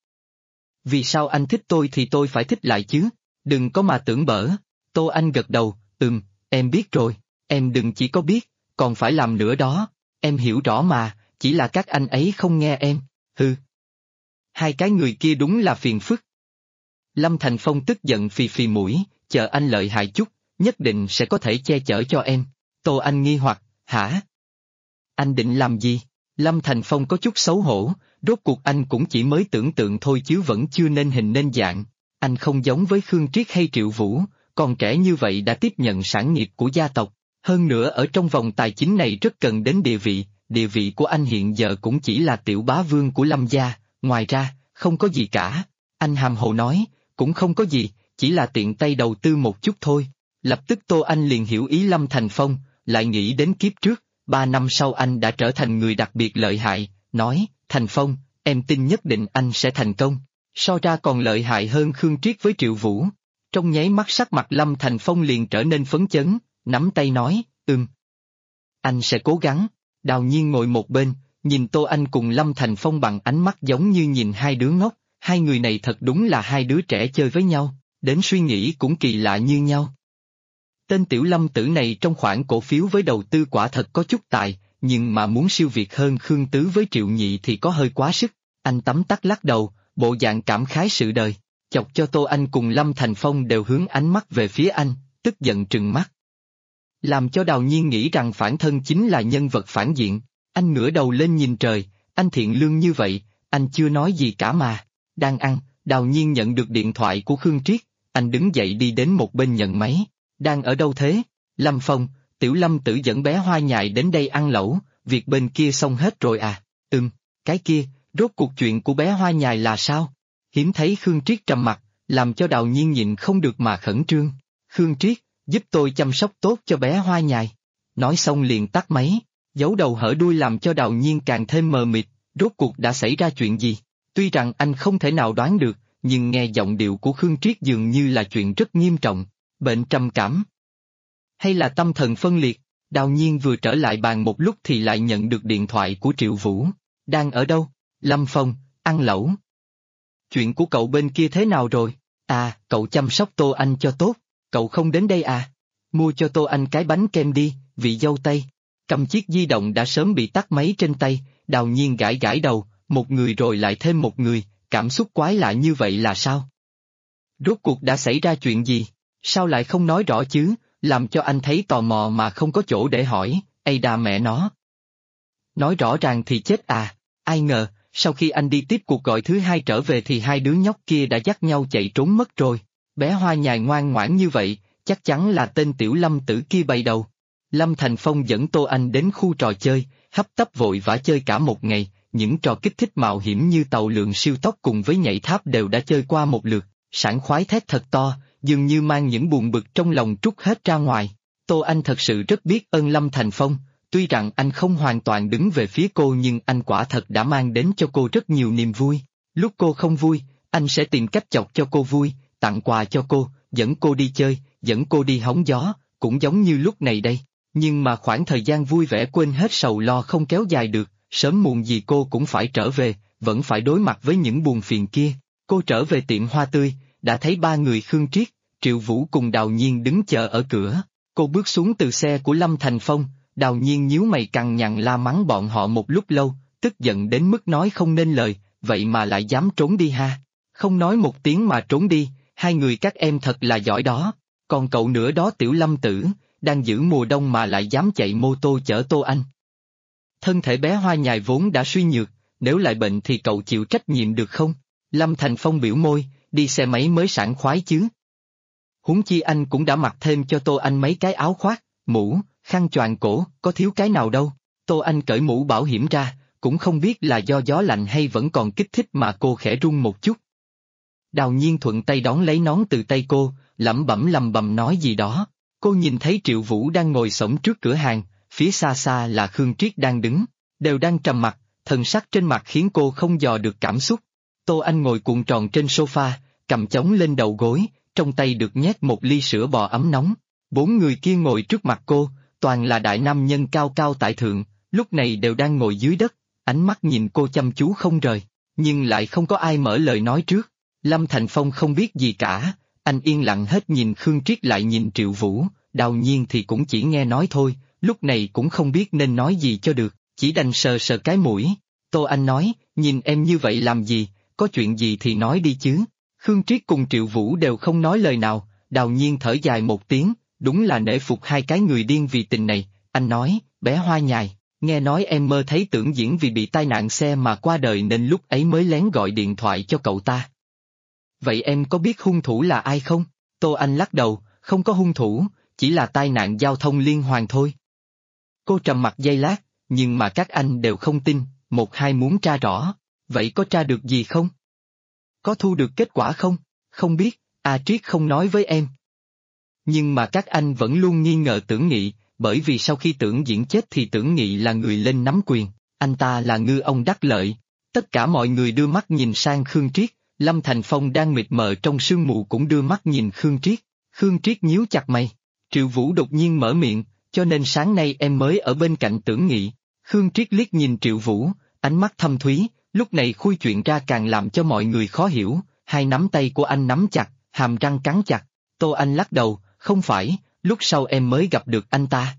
Vì sao anh thích tôi thì tôi phải thích lại chứ, đừng có mà tưởng bở. Tô Anh gật đầu, em biết rồi, em đừng chỉ có biết, còn phải làm nữa đó, em hiểu rõ mà, chỉ là các anh ấy không nghe em, hừ. Hai cái người kia đúng là phiền phức. Lâm Thành Phong tức giận phì phì mũi, chờ anh lợi hại chút, nhất định sẽ có thể che chở cho em. Tô Anh nghi hoặc, hả? Anh định làm gì? Lâm Thành Phong có chút xấu hổ, rốt cuộc anh cũng chỉ mới tưởng tượng thôi chứ vẫn chưa nên hình nên dạng. Anh không giống với Khương Triết hay Triệu Vũ, còn trẻ như vậy đã tiếp nhận sản nghiệp của gia tộc. Hơn nữa ở trong vòng tài chính này rất cần đến địa vị của anh hiện giờ cũng chỉ là tiểu bá vương của Lâm gia, ngoài ra, không có gì cả. Anh hàm hồ nói, cũng không có gì, chỉ là tiện tay đầu tư một chút thôi. Lập tức Tô Anh liền hiểu ý Lâm Thành Phong, lại nghĩ đến kiếp trước, 3 năm sau anh đã trở thành người đặc biệt lợi hại, nói, Thành Phong, em tin nhất định anh sẽ thành công, so ra còn lợi hại hơn Khương Triết với Triệu Vũ. Trong nháy mắt sắc mặt Lâm Thành Phong liền trở nên phấn chấn, nắm tay nói, anh sẽ cố gắng. Đào Nhiên ngồi một bên, nhìn Tô Anh cùng Lâm Thành Phong bằng ánh mắt giống như nhìn hai đứa ngốc, hai người này thật đúng là hai đứa trẻ chơi với nhau, đến suy nghĩ cũng kỳ lạ như nhau. Tên tiểu Lâm tử này trong khoản cổ phiếu với đầu tư quả thật có chút tài, nhưng mà muốn siêu việt hơn Khương Tứ với Triệu Nhị thì có hơi quá sức. Anh tấm tắc lắc đầu, bộ dạng cảm khái sự đời, chọc cho Tô Anh cùng Lâm Thành Phong đều hướng ánh mắt về phía anh, tức giận trừng mắt. Làm cho Đào Nhiên nghĩ rằng phản thân chính là nhân vật phản diện. Anh ngửa đầu lên nhìn trời, anh thiện lương như vậy, anh chưa nói gì cả mà. Đang ăn, Đào Nhiên nhận được điện thoại của Khương Triết, anh đứng dậy đi đến một bên nhận máy. Đang ở đâu thế? Lâm Phong, tiểu Lâm tử dẫn bé Hoa Nhài đến đây ăn lẩu, việc bên kia xong hết rồi à? Cái kia, rốt cuộc chuyện của bé Hoa Nhài là sao? Hiếm thấy Khương Triết trầm mặt, làm cho Đào Nhiên nhịn không được mà khẩn trương. Khương Triết, giúp tôi chăm sóc tốt cho bé Hoa Nhài. Nói xong liền tắt máy, giấu đầu hở đuôi làm cho Đào Nhiên càng thêm mờ mịt, rốt cuộc đã xảy ra chuyện gì. Tuy rằng anh không thể nào đoán được, nhưng nghe giọng điệu của Khương Triết dường như là chuyện rất nghiêm trọng, bệnh trầm cảm. Hay là tâm thần phân liệt. Đào Nhiên vừa trở lại bàn một lúc thì lại nhận được điện thoại của Triệu Vũ. Đang ở đâu? Lâm Phong, ăn lẩu. Chuyện của cậu bên kia thế nào rồi? À, cậu chăm sóc Tô Anh cho tốt, cậu không đến đây à? Mua cho Tô Anh cái bánh kem đi, vị dâu tây. Cầm chiếc di động đã sớm bị tắt máy trên tay, Đào Nhiên gãi gãi đầu, một người rồi lại thêm một người, cảm xúc quái lạ như vậy là sao? Rốt cuộc đã xảy ra chuyện gì? Sao lại không nói rõ chứ, làm cho anh thấy tò mò mà không có chỗ để hỏi, ây đà mẹ nó. Nói rõ ràng thì chết à, ai ngờ, sau khi anh đi tiếp cuộc gọi thứ hai trở về thì hai đứa nhóc kia đã dắt nhau chạy trốn mất rồi. Bé Hoa Nhài ngoan ngoãn như vậy, chắc chắn là tên tiểu Lâm tử kia bày đầu. Lâm Thành Phong dẫn Tô Anh đến khu trò chơi, hấp tấp vội vã chơi cả một ngày, những trò kích thích mạo hiểm như tàu lượn siêu tốc cùng với nhảy tháp đều đã chơi qua một lượt, sảng khoái thét thật to, dường như mang những buồn bực trong lòng trút hết ra ngoài. Tô Anh thật sự rất biết ơn Lâm Thành Phong, tuy rằng anh không hoàn toàn đứng về phía cô nhưng anh quả thật đã mang đến cho cô rất nhiều niềm vui. Lúc cô không vui, anh sẽ tìm cách chọc cho cô vui, tặng quà cho cô, dẫn cô đi chơi, dẫn cô đi hóng gió, cũng giống như lúc này đây. Nhưng mà khoảng thời gian vui vẻ quên hết sầu lo không kéo dài được, sớm muộn gì cô cũng phải trở về, vẫn phải đối mặt với những buồn phiền kia. Cô trở về tiệm hoa tươi, đã thấy ba người Khương Triết, Triệu Vũ cùng Đào Nhiên đứng chờ ở cửa. Cô bước xuống từ xe của Lâm Thành Phong, Đào Nhiên nhíu mày cằn nhằn la mắng bọn họ một lúc lâu, tức giận đến mức nói không nên lời, vậy mà lại dám trốn đi ha. Không nói một tiếng mà trốn đi, hai người các em thật là giỏi đó, còn cậu nữa đó tiểu Lâm tử, đang giữ mùa đông mà lại dám chạy mô tô chở Tô Anh. Thân thể bé Hoa Nhài vốn đã suy nhược, nếu lại bệnh thì cậu chịu trách nhiệm được không? Lâm Thành Phong biểu môi, đi xe máy mới sảng khoái chứ. Huống chi anh cũng đã mặc thêm cho Tô Anh mấy cái áo khoác, mũ, khăn choàng cổ, có thiếu cái nào đâu. Tô Anh cởi mũ bảo hiểm ra, cũng không biết là do gió lạnh hay vẫn còn kích thích mà cô khẽ run một chút. Đào Nhiên thuận tay đón lấy nón từ tay cô, lẩm bẩm nói gì đó. Cô nhìn thấy Triệu Vũ đang ngồi xổm trước cửa hàng, phía xa xa là Khương Triết đang đứng, đều đang trầm mặc, thần sắc trên mặt khiến cô không dò được cảm xúc. Tô Anh ngồi cuộn tròn trên sofa, cầm chống lên đầu gối, trong tay được nhét một ly sữa bò ấm nóng. Bốn người kia ngồi trước mặt cô, toàn là đại nam nhân cao cao tại thượng, lúc này đều đang ngồi dưới đất, ánh mắt nhìn cô chăm chú không rời, nhưng lại không có ai mở lời nói trước. Lâm Thành Phong không biết gì cả, anh yên lặng hết nhìn Khương Triết lại nhìn Triệu Vũ, Đào Nhiên thì cũng chỉ nghe nói thôi, lúc này cũng không biết nên nói gì cho được, chỉ đành sờ sờ cái mũi. Tô Anh nói, nhìn em như vậy làm gì, có chuyện gì thì nói đi chứ. Khương Triết cùng Triệu Vũ đều không nói lời nào, Đào Nhiên thở dài một tiếng, đúng là nể phục hai cái người điên vì tình này, anh nói, bé Hoa Nhài, nghe nói em mơ thấy Tưởng Diễn vì bị tai nạn xe mà qua đời nên lúc ấy mới lén gọi điện thoại cho cậu ta. Vậy em có biết hung thủ là ai không? Tô Anh lắc đầu, không có hung thủ, chỉ là tai nạn giao thông liên hoàn thôi. Cô trầm mặc giây lát, nhưng mà các anh đều không tin, một hai muốn tra rõ, vậy có tra được gì không? Có thu được kết quả không? Không biết, Triết không nói với em. Nhưng mà các anh vẫn luôn nghi ngờ Tưởng Nghị, bởi vì sau khi Tưởng Diễn chết thì Tưởng Nghị là người lên nắm quyền, anh ta là ngư ông đắc lợi. Tất cả mọi người đưa mắt nhìn sang Khương Triết, Lâm Thành Phong đang mịt mờ trong sương mù cũng đưa mắt nhìn Khương Triết. Khương Triết nhíu chặt mày. Triệu Vũ đột nhiên mở miệng, cho nên sáng nay em mới ở bên cạnh Tưởng Nghị. Khương Triết liếc nhìn Triệu Vũ, ánh mắt thâm thúy, lúc này khui chuyện ra càng làm cho mọi người khó hiểu, hai nắm tay của anh nắm chặt, hàm răng cắn chặt. Tô Anh lắc đầu, không phải, lúc sau em mới gặp được anh ta.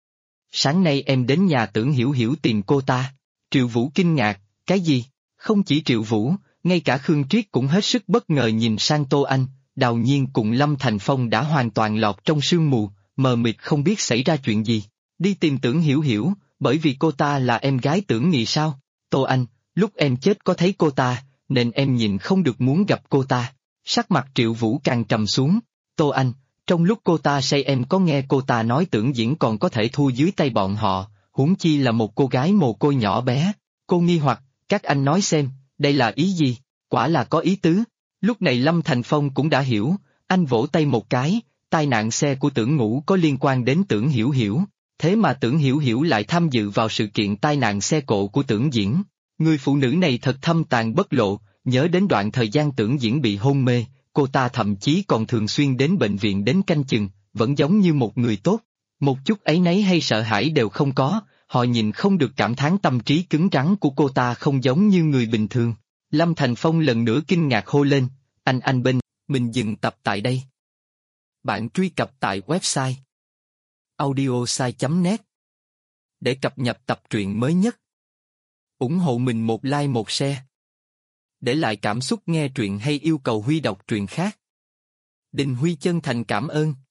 Sáng nay em đến nhà Tưởng Hiểu Hiểu tìm cô ta. Triệu Vũ kinh ngạc, cái gì? Không chỉ Triệu Vũ, ngay cả Khương Triết cũng hết sức bất ngờ nhìn sang Tô Anh, Đào Nhiên cùng Lâm Thành Phong đã hoàn toàn lọt trong sương mù, mờ mịt không biết xảy ra chuyện gì. Đi tìm Tưởng Hiểu Hiểu, bởi vì cô ta là em gái Tưởng Nghị sao? Tô Anh, lúc em chết có thấy cô ta, nên em nhìn không được muốn gặp cô ta. Sắc mặt Triệu Vũ càng trầm xuống. Tô Anh, trong lúc cô ta say em có nghe cô ta nói Tưởng Diễn còn có thể thua dưới tay bọn họ, huống chi là một cô gái mồ côi nhỏ bé. Cô nghi hoặc, các anh nói xem, đây là ý gì? Quả là có ý tứ. Lúc này Lâm Thành Phong cũng đã hiểu, anh vỗ tay một cái, tai nạn xe của Tưởng Ngũ có liên quan đến Tưởng Hiểu Hiểu, thế mà Tưởng Hiểu Hiểu lại tham dự vào sự kiện tai nạn xe cộ của Tưởng Diễn. Người phụ nữ này thật thâm tàn bất lộ, nhớ đến đoạn thời gian Tưởng Diễn bị hôn mê, cô ta thậm chí còn thường xuyên đến bệnh viện đến canh chừng, vẫn giống như một người tốt. Một chút áy náy hay sợ hãi đều không có, họ nhìn không được cảm thán tâm trí cứng rắn của cô ta không giống như người bình thường. Lâm Thành Phong lần nữa kinh ngạc hô lên, anh bên, mình dừng tập tại đây. Bạn truy cập tại website audiosai.net để cập nhật tập truyện mới nhất. Ủng hộ mình một like một share. Để lại cảm xúc nghe truyện hay yêu cầu Huy đọc truyện khác. Đình Huy chân thành cảm ơn.